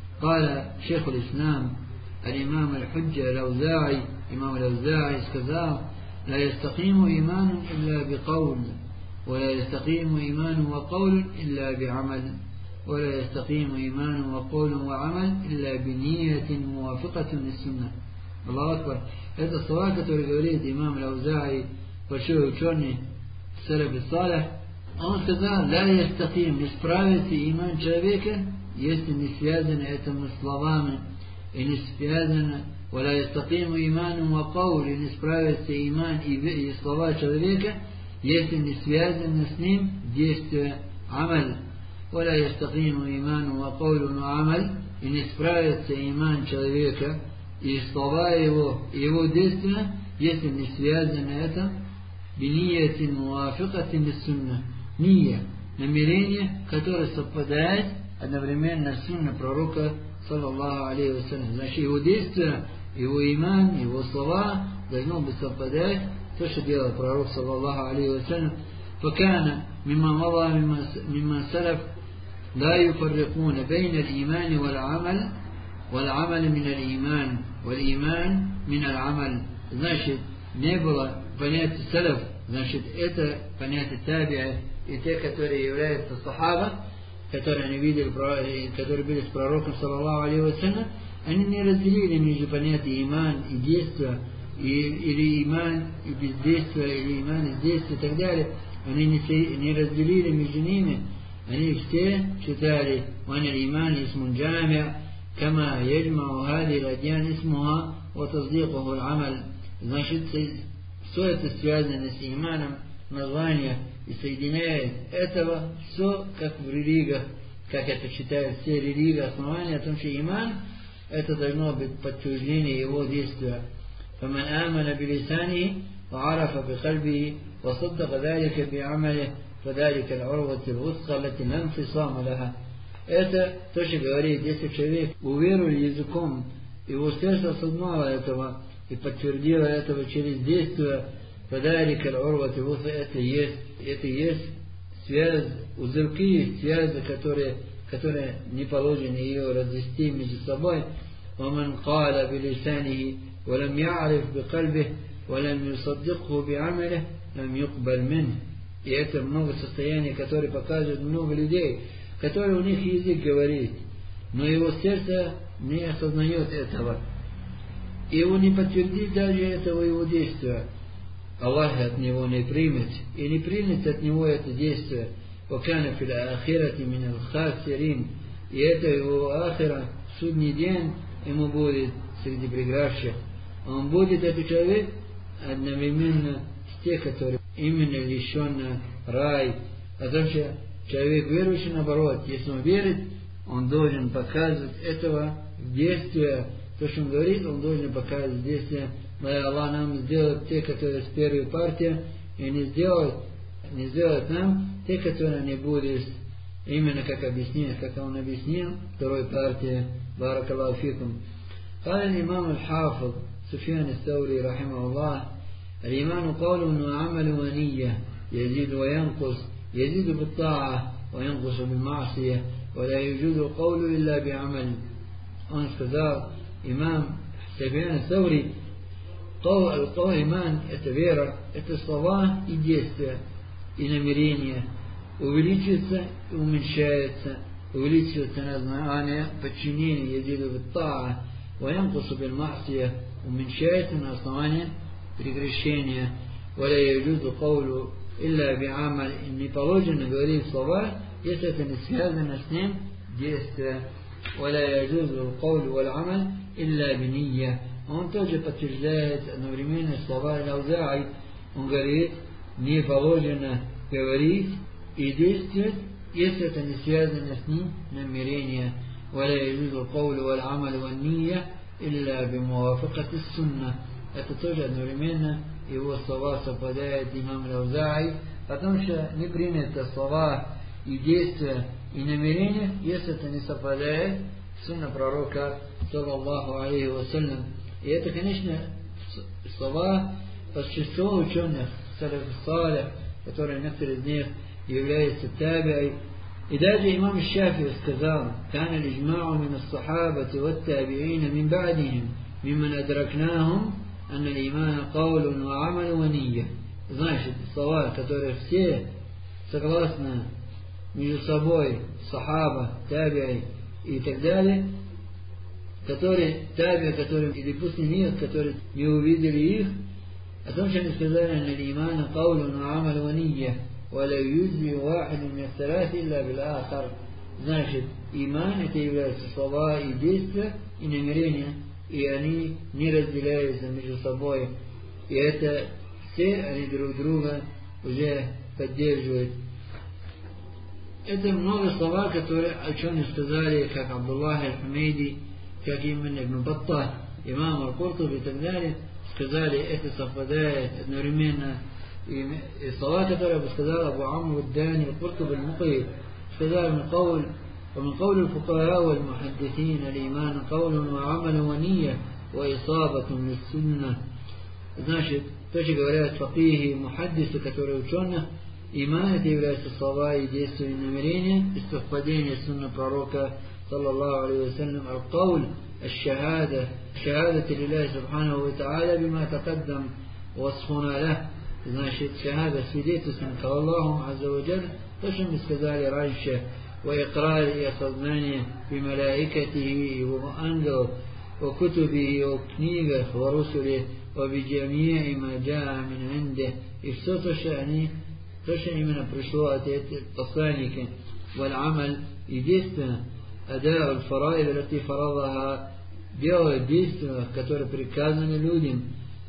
قال شيخ الإسلام الإمام الحجة الأوزاعي، إمام الأوزاعي сказал: لا يستقيم إيمان إلا بقول ولا يستقيم إيمان وقول إلا بعمل ولا يستقيم إيمان وقول وعمل إلا بنية موافقة للسنة. الله أكبر. Это слова, которые говорит имам Ал-Аузаи, большой ученый, салаф салих. Он сказал: ля ястаким, не справится иман человека, если не связано это словами, и не связано, ولا يستقيم إيمان وقول, и не справится иман и, и слова человека, если не связано с ним действие амаль. ولا يستقيم إيمان وقول وعمل, и не справится иман человека и слова его, и его действия, если не связано это бинияти муафикати лиссунна, ния, намерение, которое совпадает одновременно с сунной пророка саллаллаху алейхи вассалям. Значит, его действия, его иман, его слова должно быть совпадать то, что делал пророк саллаллаху алейхи вассалям. فكان مما مضى مما سلف لا يفرقون بين الإيمان والعمل والعمل من الإيمان والإيمان من العمل. Значит, не было понятия салаф, значит, это понятие таби'и и те, которые являются сахаба, которые они видели, которые были с пророком саллаллаху алейхи вассалям, они не разделили между понятием иман и действия, и, или иман и бездействие, или иман и действие и так далее. Они не, не разделили между ними. Они все считали: «Ван аль-иман исмун джами'а, кама яджмау хади ладьян исмуха, ва таздиқуху аль-амаль». Значит, все это связано с иманом, название, и соединяет этого все, как в религиях, как это считают все религии, основания о том, что иман это должно быть подтверждение его действия. فمن آمن بلسانه وعرف بقلبه وصدق ذلك بعمله فذلك العروة الوثقى التي لا انفصام لها. Это то, что говорит, если человек уверовал языком, его сердце осознало этого и подтвердило этого через действие, فذلك العروة الوثقى, это есть, это есть связь, узелки, связи, которые, которые не положено ее развести между собой. ومن قال بلسانه ولم يعرف بقلبه ولم يصدقه بعمله لم يقبل منه. И это много состояний, которые показывают много людей, которые у них язык говорит, но его сердце не осознает этого. И он не подтвердит даже этого его действия. Аллах от него не примет, и не примет от него это действие. وَكَانَ فِي الْآخِرَةِ مِنَ الْخَاسِرِينَ. И это его ахира, судный день, ему будет среди прегравших. Он будет, этот человек, одновременно с тех, которые именно лишен рай. А то, что человек верующий, наоборот, если он верит, он должен показывать этого в действии. То, что он говорит, он должен показывать в действии. Аллах нам сделает те, которые с первой партии, и не сделает, не сделает нам те, которые не будут именно как объяснил, как он объяснил второй партии. Баракаллаху фикум. قال الإمام الحافظ سفيان الثوري رحمه الله: الإيمان قول وعمل ونية، يزيد وينقص، يزيد بالطاعة وينقص بالمعصية، ولا يوجد القول إلا بعمل. Он сказал, имам Суфьян ас-Саури, قول иман — это вера, это слова и действия, и намерения, увеличивается и уменьшается, увеличивается на знание, подчинение, язиду бит-таа, وينقص بالمعصية, уменьшается на основании прегрешения. ولا يجوز قول إلا بعمل, не положено говорить слова, если это не связано с ним действие. ولا يجوز القول والعمل إلا بنية. Он тоже подтверждает одновременно слова Ауза'и. Он говорит, не положено говорить и действовать, если это не связано с ним намерение. ولا يجوز القول والعمل والنية إلا بموافقة السنة. Это тоже одновременно его слова совпадают имам Ауза'и, потому что не принято слова и действия и намерения, если это не совпадает с сунной пророка саллаллаху алейхи вассалям. И это, конечно, слова большинства ученых, салаф, которые некоторые из них являются таби'и. И даже имам Шафии сказал: كان الإجماع من الصحابة والتابعين من بعدهم ممن أدركناهم أن الإيمان قول وعمل ونية. Значит, слова, которые все согласны между собой, сахаба, таби'и и так далее, которые таби, которые или после них, которые не увидели их, о том, что они сказали: «Ан аль-иман каулун ва амаль ва нiyya». ولا يجزي واحد من الثلاث إلا بالآخر. Значит, иман это является слова и действия, и намерения, и они не разделяются между собой. И это все они друг друга уже поддерживают. Это много слова, которые ученые сказали, как Абдуллах аль-Хумейди, как именно Ибн Баттах, имам аль-Куртуби и так далее, сказали, это совпадает одновременно. И слова, которые сказал Абу Амр ад-Дани аль-Куртуби аль-Муқи, сказали من قول ومن قول الفقهاء والمحدثين الإيمان قول وعمل ونية وإصابة للسنة. Значит, то, что говорят факихи, мухаддисы, которые ученые, иман это является слова и действия и намерения, и совпадение сунны пророка, саллаллаху алейхи вассалям, аль-кауль, الشهادة شهادة لله سبحانه وتعالى بما تقدم وصفنا له. Значит, шахада свидетельствует Аллаху азза ва джаль, то, что мы сказали раньше, وإقرار и осознание بملائكته его ангелов, وكتبه его книгах, ورسله, وبجميع ما جاء من عنده, и все то, что они, то, что именно пришло от этих посланников, والعمل и действия, أداء الفرائض التي فرضها, делают действия, которые приказаны людям,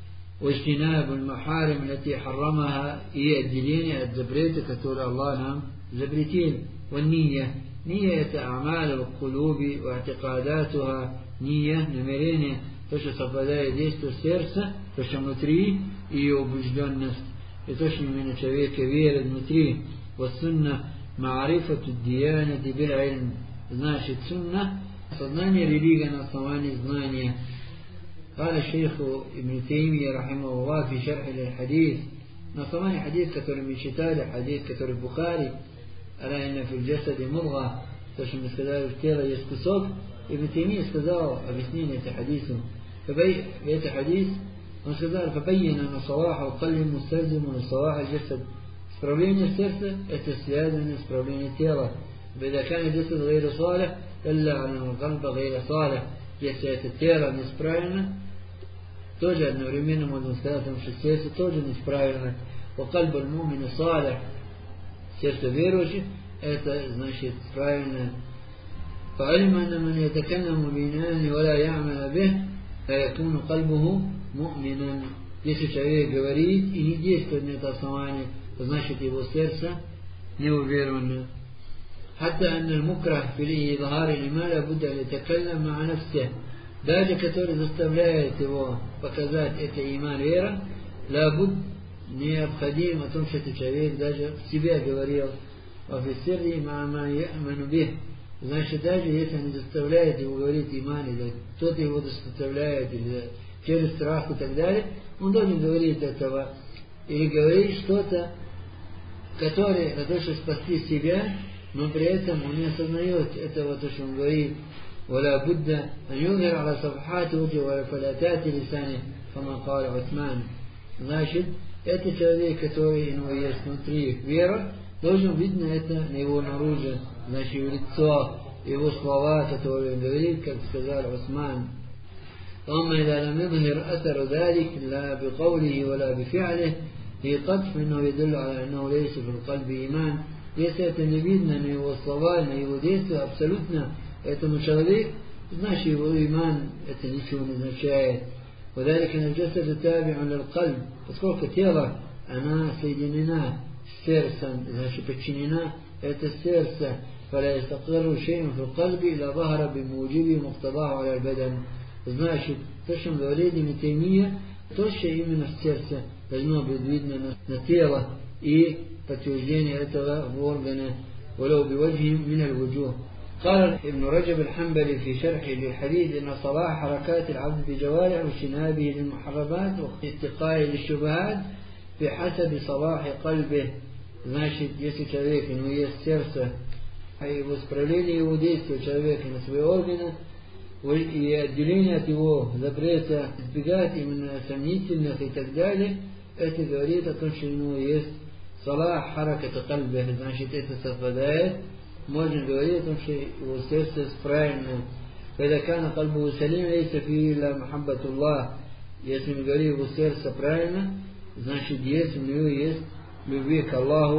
واجتناب المحارم التي حرمها, и отделение от запрета, который Аллах нам запретил. والنية نية أعمال القلوب واعتقاداتها, نية намерение, то, что совпадает действие сердца, то, что внутри, и ее убежденность, и то, что именно человек верит внутри. والسنة معرفة الديانة بالعلم. Значит, сунна сознание религии на основании знания. قال الشيخ ابن تيمية رحمه الله في شرح للحديث, на основании حديث, который мы читали, حديث, который в Бухари, ألا إن في الجسد مضغة, то, что мы сказали, в теле есть кусок. Ибн Теймия сказал объяснение этого хадиса. В этом хадисе он сказал: فبين أن صلاح القلب مستلزم لصلاح الجسد. Исправление сердца это связано с исправлением тела. فإذا كان الجسد غير صالح دل على أن القلب غير صالح. Если это тело неисправно, тоже одновременно можно сказать, что сердце тоже неисправно. وقلب المؤمن صالح, сердце верующих это значит правильно. فعلم أن من يتكلم بإيمان ولا يعمل به فيكون قلبه مؤمنا. Если человек говорит и не действует на это основание, то значит его сердце неуверенно. حتى أن المكره في إظهار الإيمان لابد أن يتكلم مع نفسه. Даже который заставляет его показать это иман вера, лабуд необходимо о том, что этот человек даже в себя говорил. وفي مع ما يأمن به. Значит, даже если он заставляет его говорить иман, или кто-то его заставляет, или через страх и так далее, он должен говорить этого, или говорить что-то, которое на то, чтобы спасти себя, но при этом он не осознает этого, то, что он говорит. ولا بد أن يظهر على صفحات وجهه وفلاتات لسانه كما قال عثمان. Значит, это человек, который у него есть внутри вера, должен видно это на его наружу, значит, его лицо, его слова, которые он говорит, как сказал Усман. أما إذا لم يظهر أثر ذلك لا بقوله ولا بفعله في قطف إنه يدل على أنه ليس في القلب إيمان. Если это не видно на его слова, на его действия, абсолютно этому человеку, значит его иман это ничего не означает. وذلك أن الجسد تابع للقلب, поскольку тело она соединена с сердцем, значит подчинена это сердце. فلا يستقر شيء في القلب إلا ظهر بموجب مقتضاه على البدن. Значит, то, что мы говорили, Ибн Теймия, то, что именно в сердце должно быть видно на, на тело и подтверждение этого в органы. ولو بوجه من الوجوه. قال ابن رجب الحنبلي في شرحه للحديث إن صلاح حركات العبد بجوارحه واجتنابه للمحرمات واتقائه للشبهات بحسب صلاح قلبه. Значит, если человек, у него есть сердце, а его исправление его действия человека на свои органы, и отделение от его запрета избегать именно сомнительных и так далее, это говорит о том, что у него есть салах харакат кальбе, значит это совпадает, можно говорить о том, что его сердце правильно. Когда кана кальбу салим лейса фи ла мухаббатуллах, если мы говорим его сердце правильно, значит есть у него есть любви к Аллаху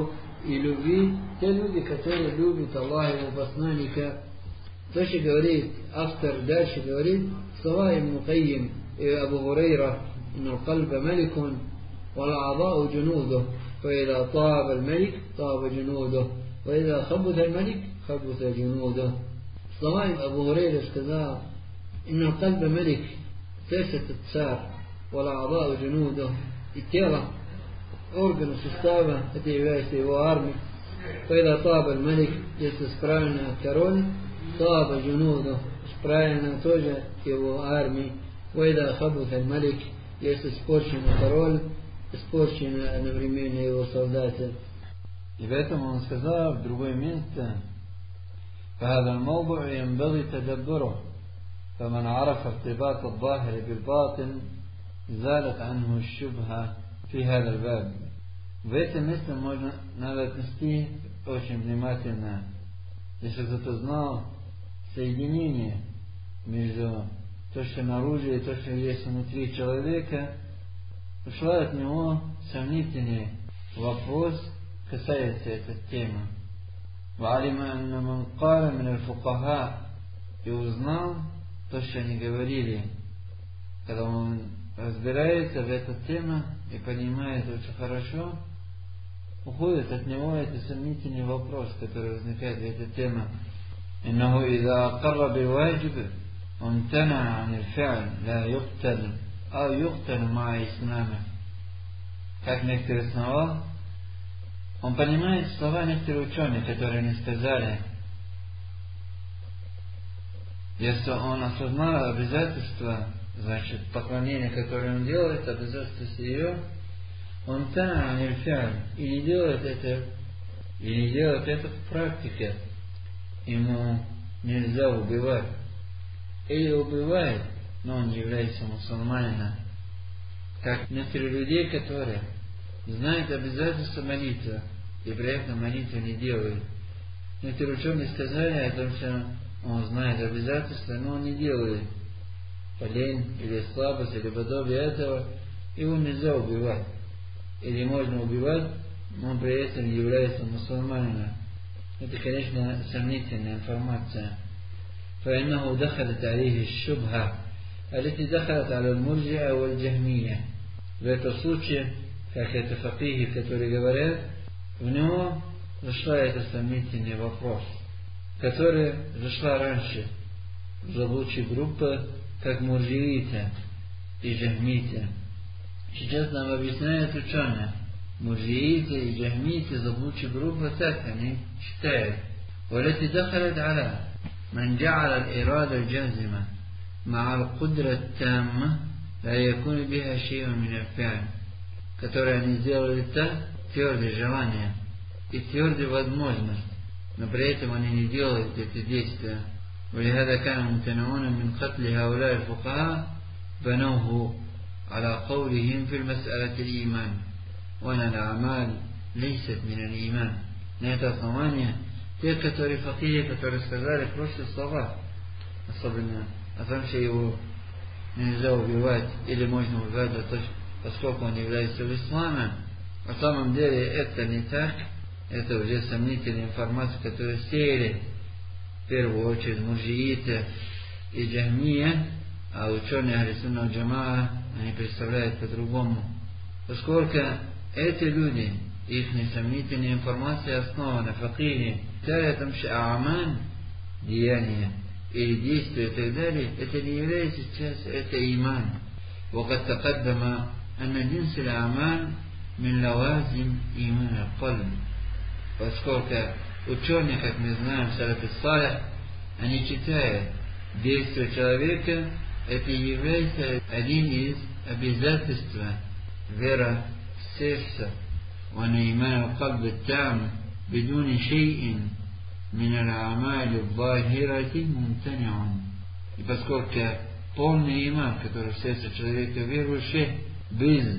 и любви, те люди, которые любят Аллаха и Его посланника. То, что говорит автор, дальше говорит, слова Ибн Кайим и Абу Хурейра, إن القلب ملك والأعضاء جنوده فإذا طاب الملك طاب جنوده وإذا خبث الملك خبث جنوده. Слова Абу Хурейра сказал, إن القلب ملك, сердце это царь, والأعضاء جنوده, и тело, органы сустава, это является его армией. فإذا طاب الملك, если справлено король, طاب جنوده, справлено тоже его армией. وإذا خبث الملك, если испорчен король, испорчен одновременно его солдаты. И поэтому он сказал в другое место, فهذا الموضوع ينبغي تدبره فمن عرف ارتباط الظاهر بالباطن زالت عنه الشبهة في هذا الباب. В этом месте можно надо отнести очень внимательно. Если кто-то знал соединение между то, что наружу, и то, что есть внутри человека, ушла от него сомнительный вопрос, касается этой темы. وعلم أن من قال من الفقهاء, и узнал то, что они говорили, когда он разбирается в эту тему и понимает очень хорошо, уходит от него этот сомнительный вопрос, который возникает в этой теме. إنه إذا أقر بالواجب وامتنع عن الفعل لا يقتل أو يقتل مع إسلامه. Как некоторые слова, он понимает слова некоторых ученых, которые не сказали, если он осознал обязательства, значит, поклонение, которое он делает, обязательство ее, он тана нельфяль, и не делает это, и не делает это в практике, ему нельзя убивать. Или убивает, но он не является мусульманином. Как некоторые людей, которые знают обязательства молитвы, и при этом молитву не делают. Некоторые ученые сказали о том, что он знает обязательства, но он не делает. По лень, или слабость, или подобие этого, его нельзя убивать. Или можно убивать, но он при этом не является мусульманином. Это, конечно, сомнительная информация. فإنه دخلت عليه الشبهة التي دخلت على المرجئة والجهمية. В этом случае, как это факихи, которые говорят, в него зашла эта сомнительный вопрос, который зашла раньше в рабочей группе, как муржииты и джахмиты. Сейчас нам объясняют ученые, муржииты и джахмиты, рабочая группа, так они считают. والتي دخلت على من جعل الإرادة الجازمة مع القدرة التامة لا يكون بها شيء من الفعل, которые они сделали так, твердое желание и твердая возможность, но при этом они не делают эти действия. ولهذا كانوا ممتنعون من قتل هؤلاء الفقهاء بنوه على قولهم في المسألة الإيمان وأن الأعمال ليست من الإيمان. На это основание те, которые факихи, которые сказали прошлые слова, особенно о том, что его нельзя убивать или можно убивать, поскольку он является в исламе, на самом деле это не так, это уже сомнительная информация, которую сеяли в первую очередь муржииты и джахмия, а ученые Ахлю-Сунна валь-Джамаа, они представляют по-другому. Поскольку эти люди, их несомнительная информация основана на факихе, считая о том, что а'маль, деяния или действия и так далее, это не является частью, это иман. وقد تقدم أن جنس الأعمال من لوازم إيمان القلب. Поскольку ученые, как мы знаем, салаф салих, они считают, действие человека, это является один из обязательств вера в сердце. وأن إيمان القلب التام بدون شيء من الأعمال الظاهرة ممتنع. И поскольку полный иман, который в сердце человека верующий, без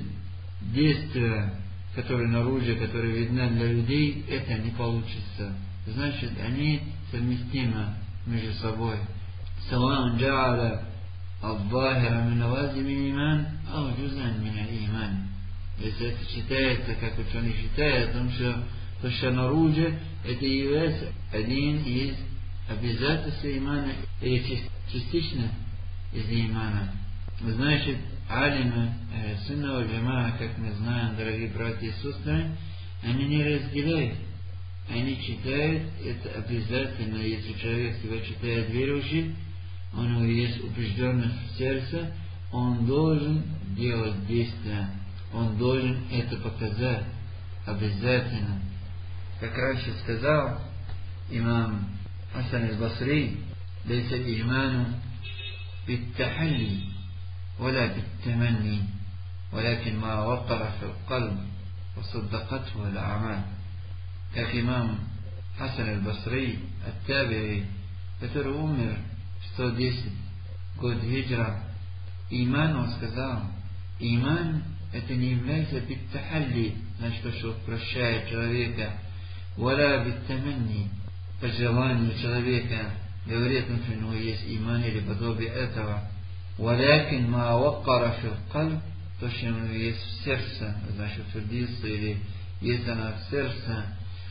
действия, которое наружу, которое видно для людей, это не получится. Значит, они совместимы между собой. سواء جعل الظاهر من لوازم الإيمان أو جزءا من الإيمان. Если это считается, как ученые считают, о том, что То, что наружу, это является один из обязательств имана или частично из имана. Значит, алимы сунна валь джамаа, как мы знаем, дорогие братья и сестры, они не разделяют. Они считают это обязательно, если человек себя считает верующим, у него есть убежденность в сердце, он должен делать действия, он должен это показать обязательно. Как раньше сказал имам Хасан аль-Басри, лейса иману биттахалли ولا بالتمني ولكن ما وقر في القلب وصدقته الأعمال. Как имам Хасан аль-Басри, ат-Таби'i, который умер в сто десятый год хиджра, иман, он сказал, иман это не является биттахалли, значит, что прощает человека, валя биттаманни, по желанию человека, говорит, что у него есть иман или подобие этого. ولكن ما وقر في القلب, то, что у него есть в сердце, значит, утвердился или есть она в сердце,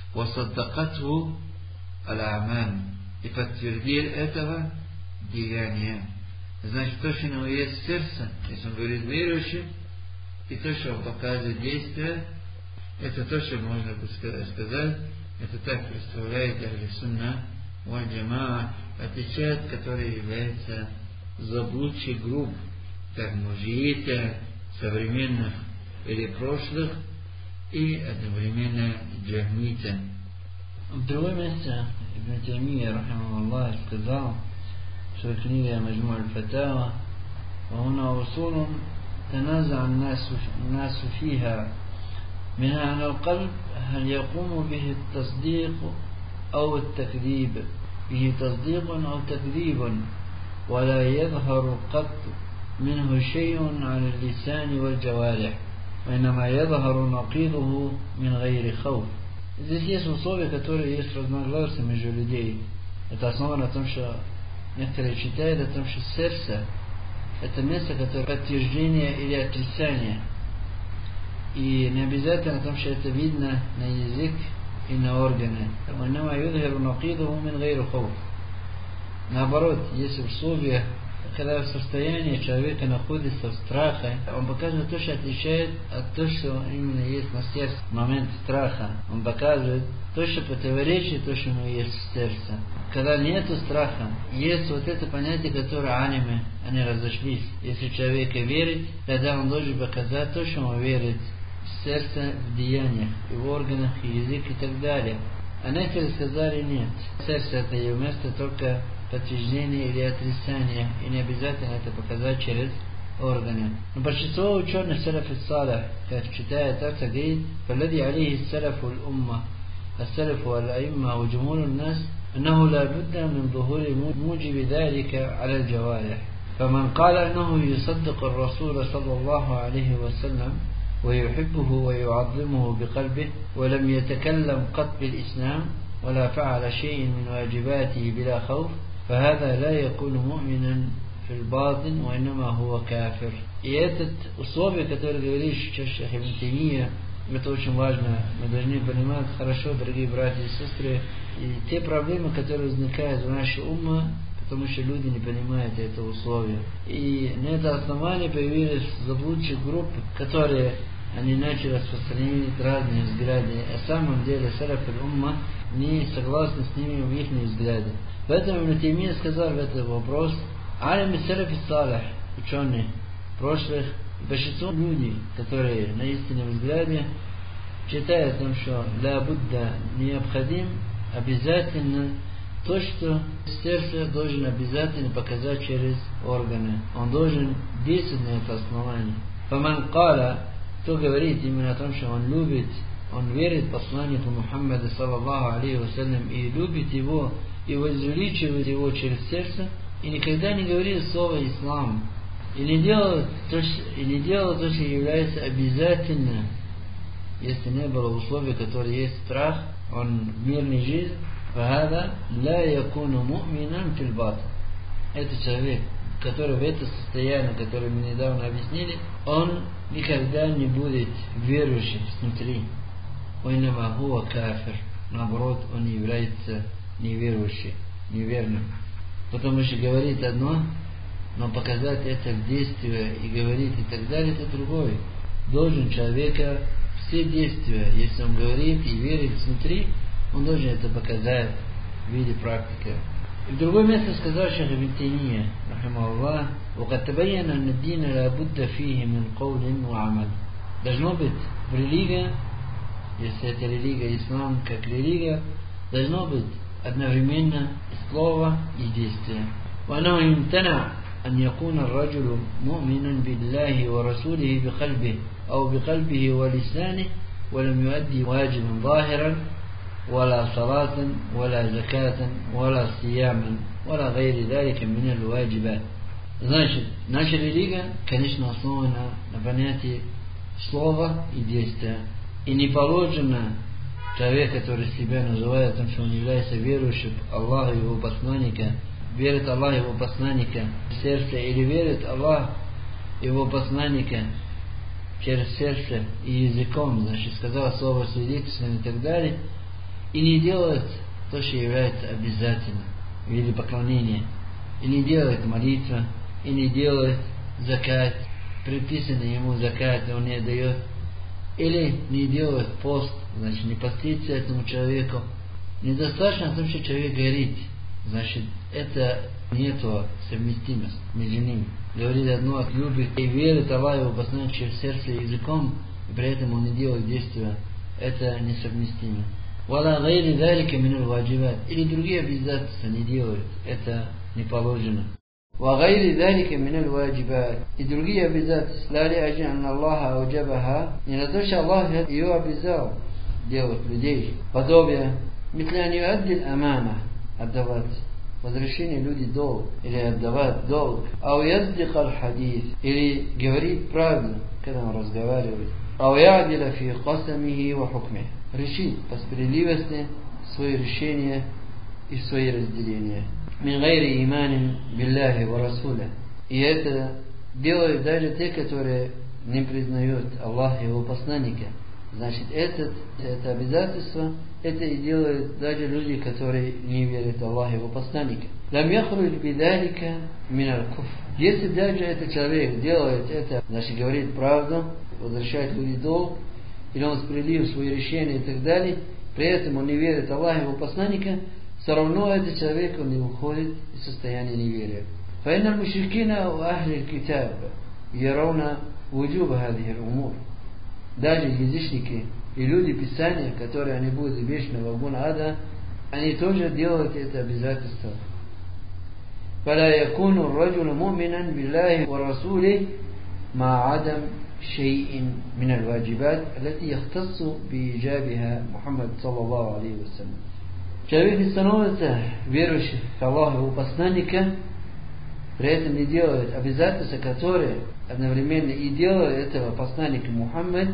وصدقته الأعمال, и подтвердил этого деяния. Значит, то, что у него есть в сердце, если он говорит верующий, и то, что он показывает действия, это то, что можно сказать, это так представляет Ахли Сунна валь Джамаа, отличает, который является заблудших групп, как муржиита, современных или прошлых, и одновременно джахмита. В другом месте Ибн Таймия, рахимахуллах, сказал, что книга Маджму аль-Фатава, وهنا أصول تنازع الناس الناس فيها، منها أن القلب هل يقوم به التصديق أو التكذيب، به تصديق أو تكذيب، ولا يظهر قط منه شيء على اللسان والجوارح، وإنما يظهر نقيضه من غير خوف. Здесь есть условия, которые есть разногласия между людей. Это основано на том, что некоторые считают о том, что сердце это место, которое подтверждение или отрицание. И не обязательно о том, что это видно на язык и на органы. وإنما يظهر نقيضه من غير خوف. Наоборот, есть условия, когда в состоянии человека находится в страхе, он показывает то, что отличает от того, что именно есть на сердце. В момент страха он показывает то, что противоречит то, что у него есть в сердце. Когда нет страха, есть вот это понятие, которое аниме, они разошлись. Если человек верит, тогда он должен показать то, что он верит в сердце, в деяниях, и в органах, и язык и так далее. А некоторые сказали нет. Сердце это ее место только подтверждение или отрицание, и не обязательно это показать через органы. Но большинство ученых салаф и салах, как читает это, говорит, فالذي عليه السلف والأمة السلف والأئمة وجمهور الناس أنه لا بد من ظهور موجب ذلك على الجوارح. فمن قال أنه يصدق الرسول صلى الله عليه وسلم ويحبه ويعظمه بقلبه ولم يتكلم قط بالإسلام ولا فعل شيء من واجباته بلا خوف, فهذا لا يكون مؤمنا في الباطن وإنما هو كافر. И этот условие, которое говоришь, что Шейх Ибн Таймия, это очень важно, мы должны понимать хорошо, дорогие братья и сестры, и те проблемы, которые возникают в нашей умме, потому что люди не понимают это условие. И на это основании появились заблудшие группы, которые они начали распространять разные взгляды. А в самом деле салаф аль-умма не согласны с ними в их взгляде. Поэтому Ибн Таймия сказал в этот вопрос, алим салаф и салах, ученые прошлых, большинство людей, которые на истинном взгляде считают о том, что ля будда необходим обязательно то, что сердце должен обязательно показать через органы. Он должен действовать на это основании. Фаман кала, кто говорит именно о том, что он любит, он верит посланнику Мухаммада саллаллаху алейхи вассалям и любит его, и возвеличивает его через сердце, и никогда не говорит слово «ислам», и не делает то, и не делает то, что является обязательно, если не было условий, которые есть страх, он в мирной жизни, فهذا لا يكون مؤمنا في الباطن. Это человек, который в это состояние, которое мы недавно объяснили, он никогда не будет верующим снутри. وإنما هو كافر. Наоборот, он является неверующим, неверным. Потому что говорит одно, но показать это в действии и говорить и так далее, это другое. Должен человека все действия, если он говорит и верит внутри, он должен это показать в виде практики. И в другое место сказал шейх Ибн Таймия, рахимахуллах, وقد تبين أن الدين لا بد فيه من قول وعمل. Должно быть в религии, если это религия, ислам как религия, должно быть одновременно и слово, и действие. وأنه يمتنع أن يكون الرجل مؤمنا بالله ورسوله بقلبه أو بقلبه ولسانه ولم يؤدي واجبا ظاهرا ولا صلاة ولا زكاة ولا صياما ولا غير ذلك من الواجبات. Значит, наша религия, конечно, основана на понятии слова и действия. И не положено человек, который себя называет, потому что он является верующим Аллаху и его посланника, верит Аллах и его посланника в сердце, или верит Аллах и его посланника через сердце и языком, значит, сказал слово свидетельством и так далее, и не делает то, что является обязательным в виде поклонения, и не делает молитва, и не делает закат, предписанный ему закат, он не дает, или не делает пост, значит, не постится этому человеку. Недостаточно того, что человек говорит, значит, это нету совместимости между ними. Говорит одно, любит и верит Аллах его посланник через сердце и языком, и при этом он не делает действия, это несовместимо. ولا غير ذلك من الواجبات, или другие обязательства не делают, это не положено. وغير ذلك من الواجبات, и другие обязательства, لا لأجل أن الله أوجبها, не на то, что Аллах ее обязал делать людей. Подобие, مثل أن يؤدي الأمانة, отдавать возвращение люди долг, или отдавать долг, أو يصدق الحديث, или говорить правду, когда он разговаривает, أو يعدل في قسمه وحكمه, решить по справедливости свои решения и свои разделения. من غير إيمان بالله ورسوله, и это делают даже те, которые не признают Аллаха и его посланника. Значит, это, это обязательство, это и делают даже люди, которые не верят в Аллаха и его посланника. لم يخرج بذلك من الكفر. Если даже этот человек делает это, значит, говорит правду, возвращает люди долг, или он справедлив в свои решения и так далее, при этом он не верит в Аллаха и его посланника, все равно этот человек, он не уходит из состояния неверия. فإن المشركين وأهل الكتاب يرون وجوب هذه الأمور. Даже язычники и люди Писания, которые они будут вечно в огонь ада, они тоже делают это обязательство. فلا يكون الرجل مؤمنا بالله ورسوله مع عدم شيء من الواجبات التي يختص بإيجابها محمد صلى الله عليه وسلم. Человек не становится верующим в Аллаха и его посланника, при этом не делает обязательства, которые одновременно и делает этого посланника Мухаммад,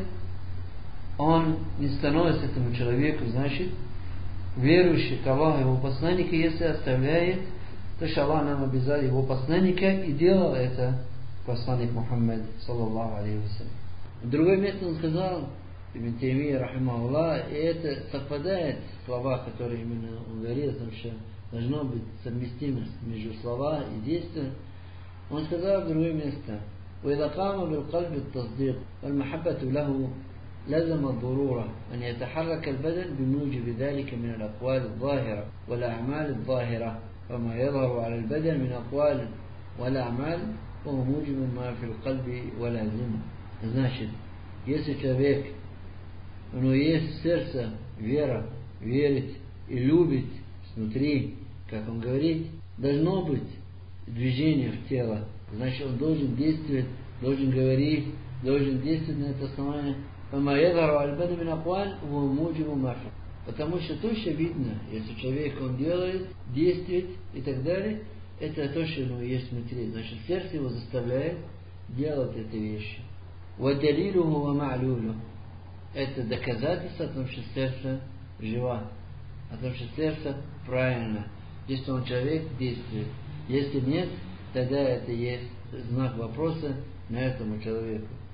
он не становится этому человеку, значит, верующий в Аллаха и его посланника, если оставляет то, что Аллах нам обязал его посланника, и делал это посланник Мухаммад, саллаллаху алейхи вассалям. В другое место он сказал, Ибн Таймия, рахимахуллах, и это совпадает с слова, которые именно он говорил, потому что должно быть совместимость между слова и действием. Он сказал в другое место: وإذا قام بالقلب التصديق والمحبة له لزم الضرورة أن يتحرك البدن بموجب ذلك من الأقوال الظاهرة والأعمال الظاهرة، فما يظهر على البدن من أقوال والأعمال هو موجب ما في القلب ولازمه. Значит, если человек, у него есть в сердце вера, верит и любит внутри, как он говорит, должно быть движение в тело. Значит, он должен действовать, должен говорить, должен действовать на это основание. Потому что то, что видно, если человек он делает, действует и так далее, это то, что у него есть внутри. Значит, сердце его заставляет делать эти вещи. Это доказательство о том, что сердце живо, о том, что сердце правильно. Если он человек действует. Если нет, тогда это есть знак вопроса на этому человеку.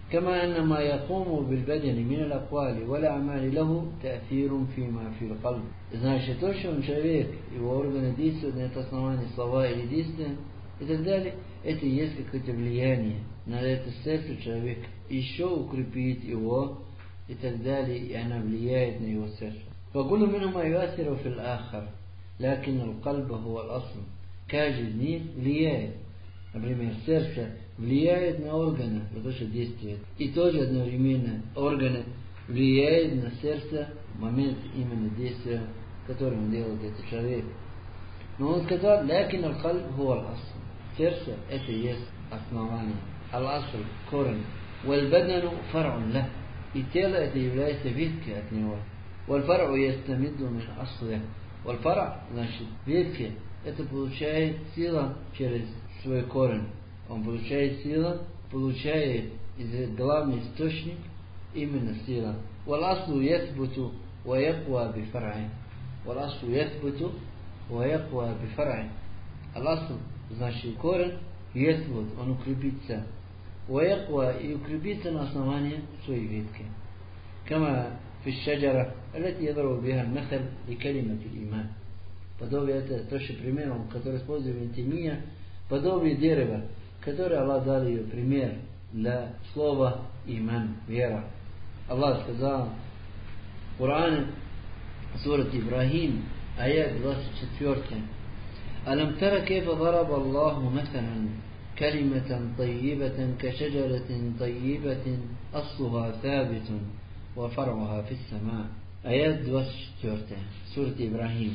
كما أن ما يقوم بالبدن من الأقوال والأعمال له تأثير فيما في القلب. Znači, to što on čovjek i u organe действия, на это основание слова или действия и так далее, это и есть какое-то влияние на это сердце человека. Еще укрепит его и так далее, и она влияет на его сердце. فكل منهما يؤثر في الآخر لكن القلب هو الأصل. Каждый из них влияет. Например, сердце влияет на органы, потому что действует. И тоже одновременно органы влияют на сердце в момент именно действия, которое он делает этот человек. Но он сказал, лякин аль-кальб хуа аль-асл. Сердце это и есть основание. Аль-асл корень. Валь-бадану фар'ун лах. И тело это является веткой от него. Валь-фар'у ястамидду мин аслих. Валь-фар' значит ветки это получает сила через свой корень. Он получает силу, получает главный источник именно сила. والأصل يثبت ويقوى بفرعه. والأصل يثبت ويقوى بفرعه. الأصل значит корень يثبت, он укрепится. ويقوى и укрепится на основании своей ветки. كما في الشجرة التي يضرب بها المثل لكلمة الإيمان. Подобие это то, что примером, который использует Тимия, подобие дерева, которое Аллах дал ее пример для слова иман, вера. Аллах сказал в Коране, сурат Ибрахим, аят двадцать четыре. ألم تر كيف ضرب الله مثلا كلمة طيبة كشجرة طيبة أصلها ثابت وفرعها في السماء. آيات двадцать четыре. سورة إبراهيم.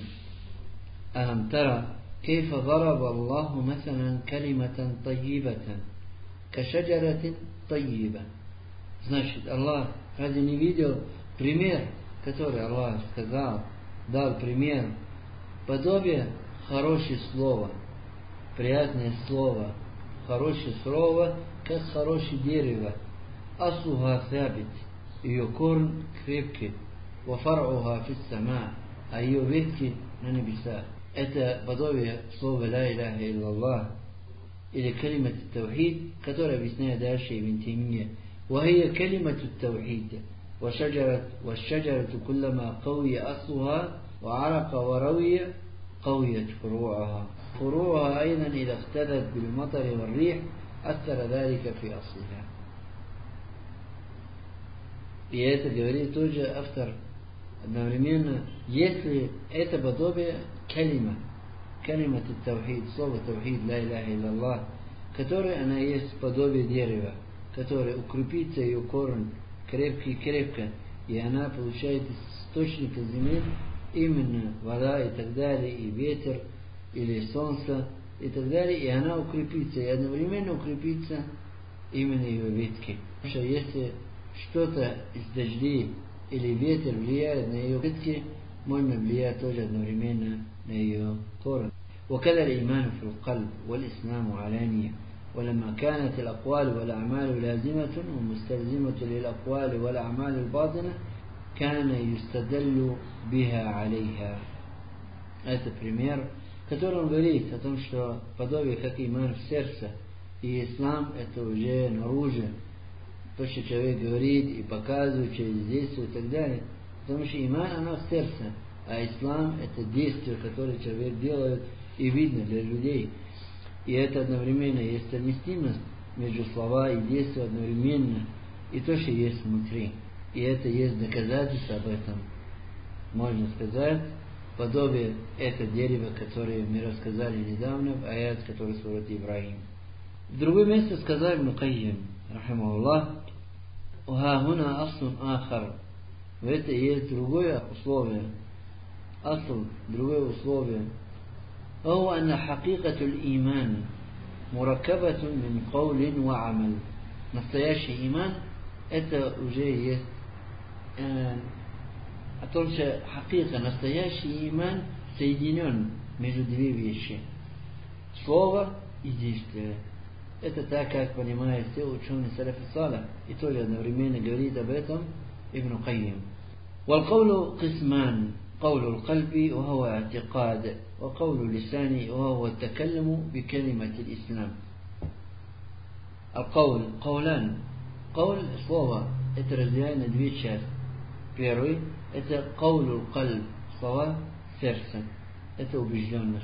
ألم ترى كيف ضرب الله مثلا كلمة طيبة كشجرة طيبة. Значит, Аллах разве не видел пример, который Аллах сказал, дал пример, подобие хорошее слово, приятное слово, хорошее слово, как хорошее дерево. Аслуха сабит, ее корень крепкий, ва фар'уха фис сама, а ее ветки на небесах. Это подобие слова ла иляха илляллах или калимат ат-таухид, которое объясняет дальше Ибн Таймия. وهي كلمة التوحيد وشجرة والشجرة كلما قوي أصلها وعرق وروي قويت فروعها. فروعها أيضا إذا اقتدت بالمطر والريح أثر ذلك في أصلها. И это говорит тоже автор одновременно, если это подобие калима, калима ат-таухид, слово таухид, ла иляха илляллах, которое она есть подобие дерева, которая укрепится ее корень крепко-крепко, и она получает источник земли, именно вода и так далее, и ветер, или солнце, и так далее, и она укрепится, и одновременно укрепится именно ее ветки. Потому что если что-то из дождей или ветер влияет на ее ветки, можно влиять тоже одновременно на ее корень. وكذا الإيمان في القلب والإسلام علانية. ولما كانت الأقوال والأعمال لازمة ومستلزمة للأقوال والأعمال الباطنة كان يستدل بها عليها. Это пример, который он говорит о том, что подобие как иман в сердце и ислам это уже наружу, то, что человек говорит и показывает через действие и так далее. Потому что иман она в сердце, а ислам это действие, которое человек делает и видно для людей. И это одновременно есть совместимость между слова и действием одновременно, и то, что есть внутри. И это есть доказательство об этом. Можно сказать, подобие это дерево, которое мы рассказали недавно в аят, который в сурате Ибрахим. В другое место сказал Ибн Каййим, рахимахуллах, «Ха хуна аслун ахар». В это есть другое условие. Асл, другое условие. وهو أن حقيقة الإيمان مركبة من قول وعمل. Настоящий иман это уже есть э, о том, что хакика, настоящий иман соединен между две вещи. Слово и действие. Это так, как понимают все ученые салаф салих, и тоже одновременно говорит об этом Ибн Каййим. والقول قسمان. قول القلب وهو اعتقاد وقول اللسان وهو التكلم بكلمة الإسلام. القول قولان Qaul слова это разделяем на две части. Первый это qaulul qalb, слова сердца, это убежденность.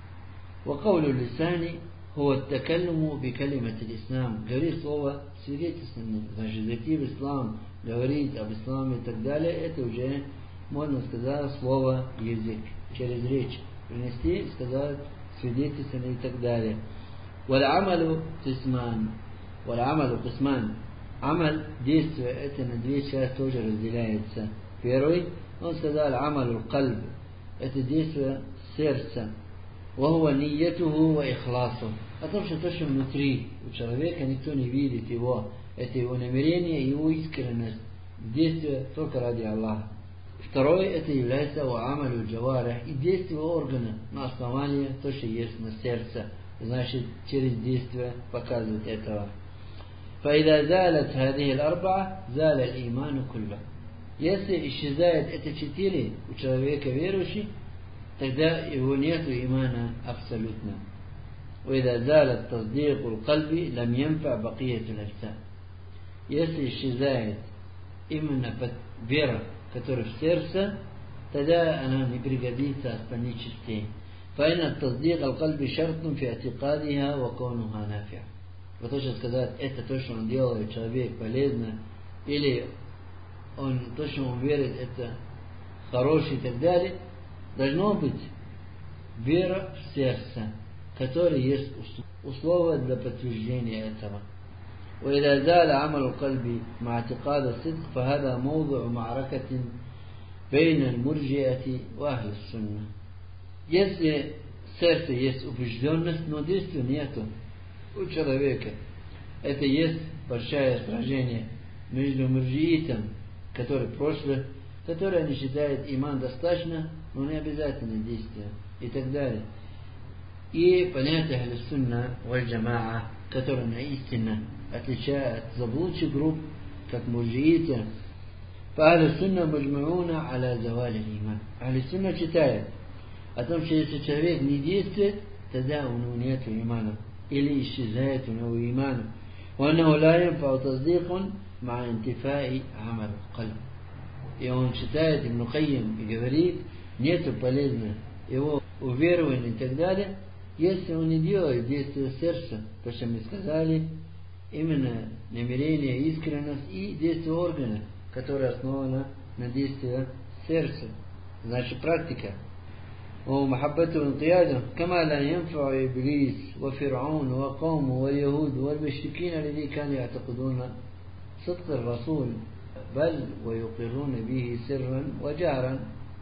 Wa qaulul lisani هو التكلم بكلمة الإسلام. Говорит слово свидетельственное, значит, зайти в ислам, говорить об исламе и так далее, это уже, можно сказать, слово язык, через речь принести, сказать свидетельственно и так далее. والعمل قسمان. والعمل قسمان. Амаль, действие, это на две части тоже разделяется. Первый, он сказал, амаль кальб, это действие сердца. وهو نيته وإخلاصه. О том, что то, что внутри у человека, никто не видит его, это его намерение и его искренность, действие только ради Аллаха. Второе, это является амалю джаварих, и действие органа на основании то, что есть на сердце, значит, через действие показывает этого. فإذا زالت هذه الأربعة زال الإيمان كله. Если исчезает это четыре у человека верующий, тогда его нету имана абсолютно. وإذا زال التصديق القلب لم ينفع بقية الأجزاء. Если исчезает именно вера, которая в сердце, тогда она не пригодится остальных частей. فإن التصديق القلب شرط في اعتقادها وكونها نافع. Вот то, что сказать, это то, что он делает, человек полезно, или он, то, что он верит, это хороший и так далее, должно быть вера в сердце, которая есть условие для подтверждения этого. وإذا زال عمل القلب مع اعتقاد الصدق فهذا موضع معركة بين المرجئة وأهل السنة. Если сердце есть убежденность, но действия нету у человека, это есть большое сражение между мурджиитом, который прошлый, который они считают иман достаточно, но не обязательно действие и так далее. И понятие ахлюс-сунна валь-джамаа, которое на истинно отличает от заблудших групп, как мурджииты. فأهل-السنة مجمعون على زوال الإيمان. Ахлюс-сунна читает о том, что если человек не действует, тогда у него нет имана, или исчезает у него иман. وأنه لا ينفع تصديق مع انتفاء عمل القلب. И он читает Ибн Каййим и говорит, нету полезно его уверования и так далее, если он не делает действия сердца, то, что мы сказали, именно намерение, искренность и действие органа, которое основано на действии сердца, значит практика. ومحبته وانقياده كما لا ينفع إبليس وفرعون وقومه واليهود والمشركين الذين كانوا يعتقدون صدق الرسول بل ويقرون به سرا وجهرا.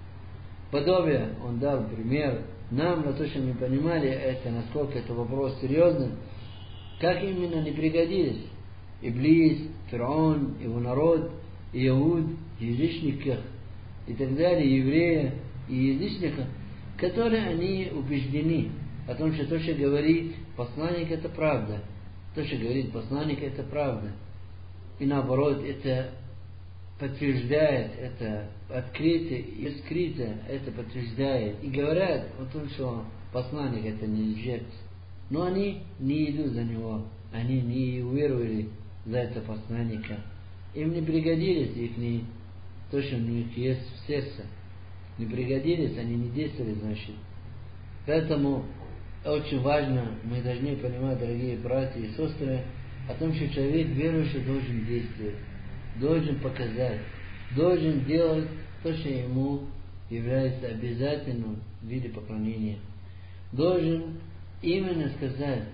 Подобие он дал пример нам, на то, что мы понимали это, насколько это вопрос серьезный, как именно не пригодились Иблис, Фараон, его народ, Иуд, язычников и так далее, евреи и язычников, которые они убеждены о том, что то, что говорит посланник, это правда. То, что говорит посланник, это правда. И наоборот, это подтверждает, это открытое и скрытое, это подтверждает. И говорят о том, что посланник это не лжец. Но они не идут за него, они не уверовали за это посланника. Им не пригодились их не, то, что у них есть в сердце. Не пригодились, они не действовали, значит. Поэтому очень важно, мы должны понимать, дорогие братья и сестры, о том, что человек верующий должен действовать, должен показать, должен делать то, что ему является обязательным в виде поклонения. Должен именно сказать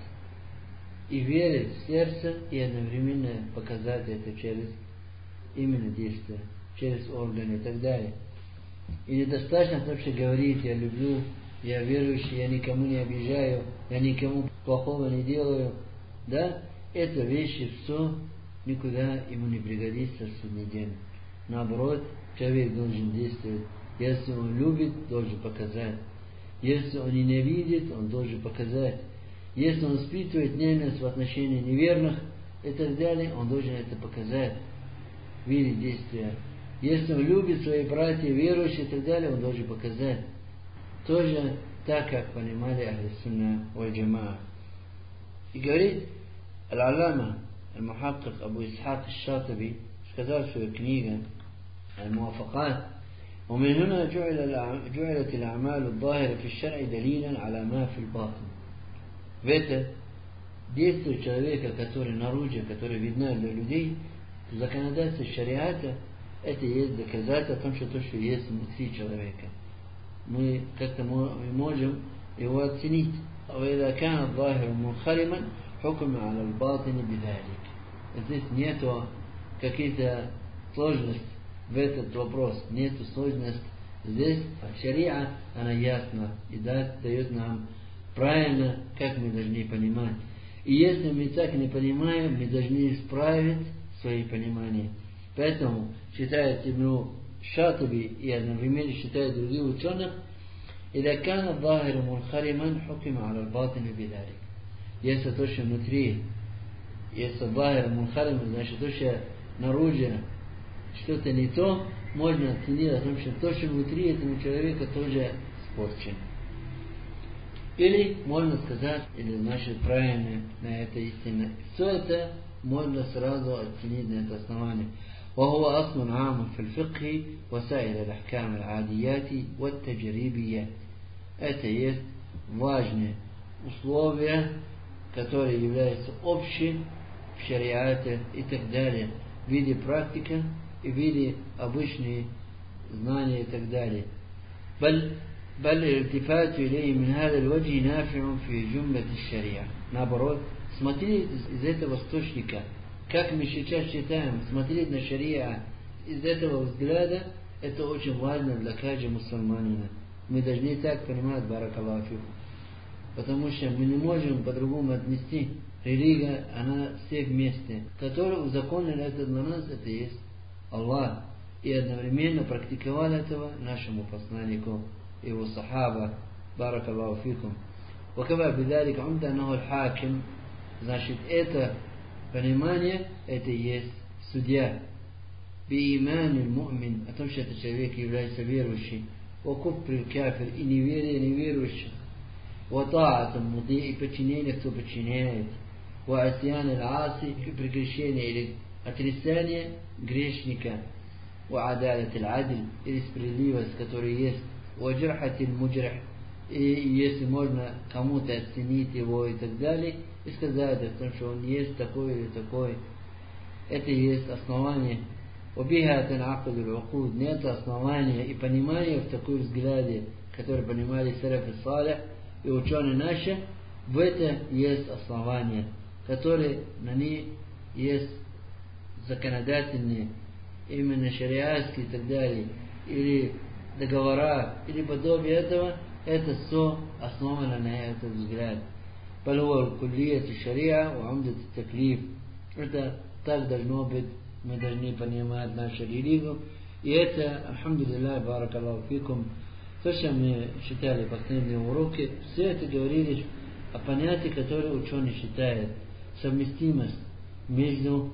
и верить в сердце, и одновременно показать это через именно действие, через органы и так далее. И недостаточно то, что говорит, я люблю, я верующий, я никому не обижаю, я никому плохого не делаю. Да, это вещи все никуда ему не пригодится в судный день. Наоборот, человек должен действовать. Если он любит, должен показать. Если он ненавидит, он должен показать. Если он испытывает ненависть в отношении неверных и так далее, он должен это показать в виде действия. Если он любит своих братьев, верующих и так далее, он должен показать. Тоже так, как понимали Ахлюс-сунна валь-джамаа. И говорит Аль-Аллама المحقق أبو إسحاق الشاطبي كتب في كنيغة الموافقات. ومن هنا جعل جعلت الأعمال الظاهرة في الشرع دليلا على ما في الباطن. Vete, djestvo čovjeka который наружу, который видно для людей, законодательство шариата, это есть доказательство о том, что то, что есть внутри человека. Мы как-то можем его оценить. وإذا كان الظاهر منخرما حكم على الباطن بذلك. Здесь нету какие-то сложности в этот вопрос, нету сложности. Здесь шариа, она ясна и дает нам правильно, как мы должны понимать. И если мы так не понимаем, мы должны исправить свои понимания. Поэтому считает Ибн Шатаби и одновременно считает других ученых, إذا كان الظاهر منخرما حكم على الباطن بذلك. Если то, что внутри, если ظاهر منخرم, значит то, что наружу что-то не то, можно оценить о том, что то, что внутри этого человека тоже испорчено. Или можно сказать, или значит правильно на это истина. Все это можно сразу оценить на это основание. وهو أصل عام في الفقه وسائر الأحكام العاديات والتجريبية. Это есть важные условия, которые являются общими в шариате и так далее, в виде практики и в виде обычных знаний и так далее. بل بل الالتفات إليه من هذا الوجه نافع في جملة الشريعة. Наоборот, смотреть из этого источника, как мы сейчас читаем, смотреть на шариа из этого взгляда, это очень важно для каждого мусульманина. Мы должны так понимать, баракаллаху фикум. Потому что мы не можем по-другому отнести. Религия, она все вместе. Который узаконил это для нас, это есть Аллах. И одновременно практиковал этого нашему посланнику, его сахаба, баракаллаху фикум. وكما بذلك عندنا الحاكم, значит, это понимание, это есть судья. بإيمان المؤمن, о том, что этот человек является верующим. وكفر الكافر, и неверие неверующим. وطاعة المطيع, и подчинение, кто подчиняет. وعصيان العاصي, и прегрешение или отрицание грешника. وعدالة العدل, или справедливость, которая есть. وجرحة المجرح, и если можно кому-то оценить его и так далее, и сказать о том, что он есть такой или такой, это есть основание. وبها تنعقد العقود, нет основания и понимания в такой взгляде, который понимали салаф салих и ученые наши, в это есть основания, которые на них есть законодательные, именно шариатские и так далее, или договора, или подобие этого, это все основано на этот взгляд. بل هو كلية الشريعة وعمدة التكليف. Это так должно быть, мы должны понимать нашу религию. И это, альхамдулиллах, баракаллаху фикум, то, что мы читали последние уроки, все это говорили о понятии, которое ученый считает совместимость между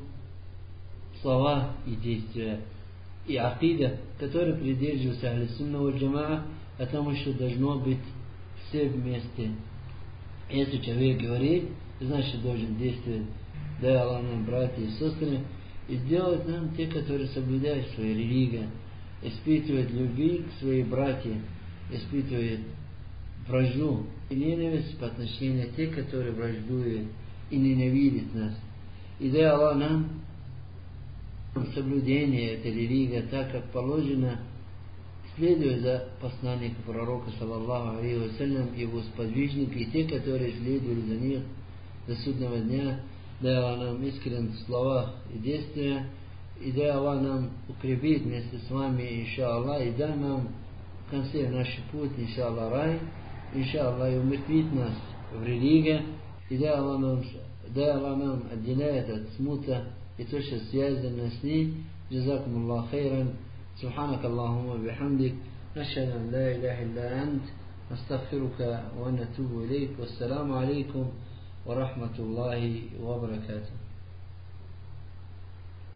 слова и действия. И акида, который придерживается ахлис-сунна валь-джамаа, о том, что должно быть все вместе. Если человек говорит, значит должен действовать. Дай Аллах нам, братья и сестры, и сделать нам те, которые соблюдают свою религию, испытывают любви к своим братьям, испытывают вражду и ненависть по отношению к тем, которые враждуют и ненавидят нас. И дай Аллах нам соблюдение этой религии так, как положено, следуя за посланником пророка, саллаллаху алейхи вассалям, его сподвижники и те, которые следовали за них до судного дня. Дай Аллах нам искренность в словах и действиях, и дай Аллах нам укрепить вместе с вами, иншаллах, и дай нам в конце наш путь, иншаллах, рай, иншаллах, и умертвить нас в религии, и дай Аллах нам, дай Аллах нам отделяет от смута и то, что связано с ней. جزاكم الله خيرا. سبحانك اللهم وبحمدك نشهد أن لا إله إلا أنت نستغفرك ونتوب إليك. والسلام عليكم ورحمة الله وبركاته.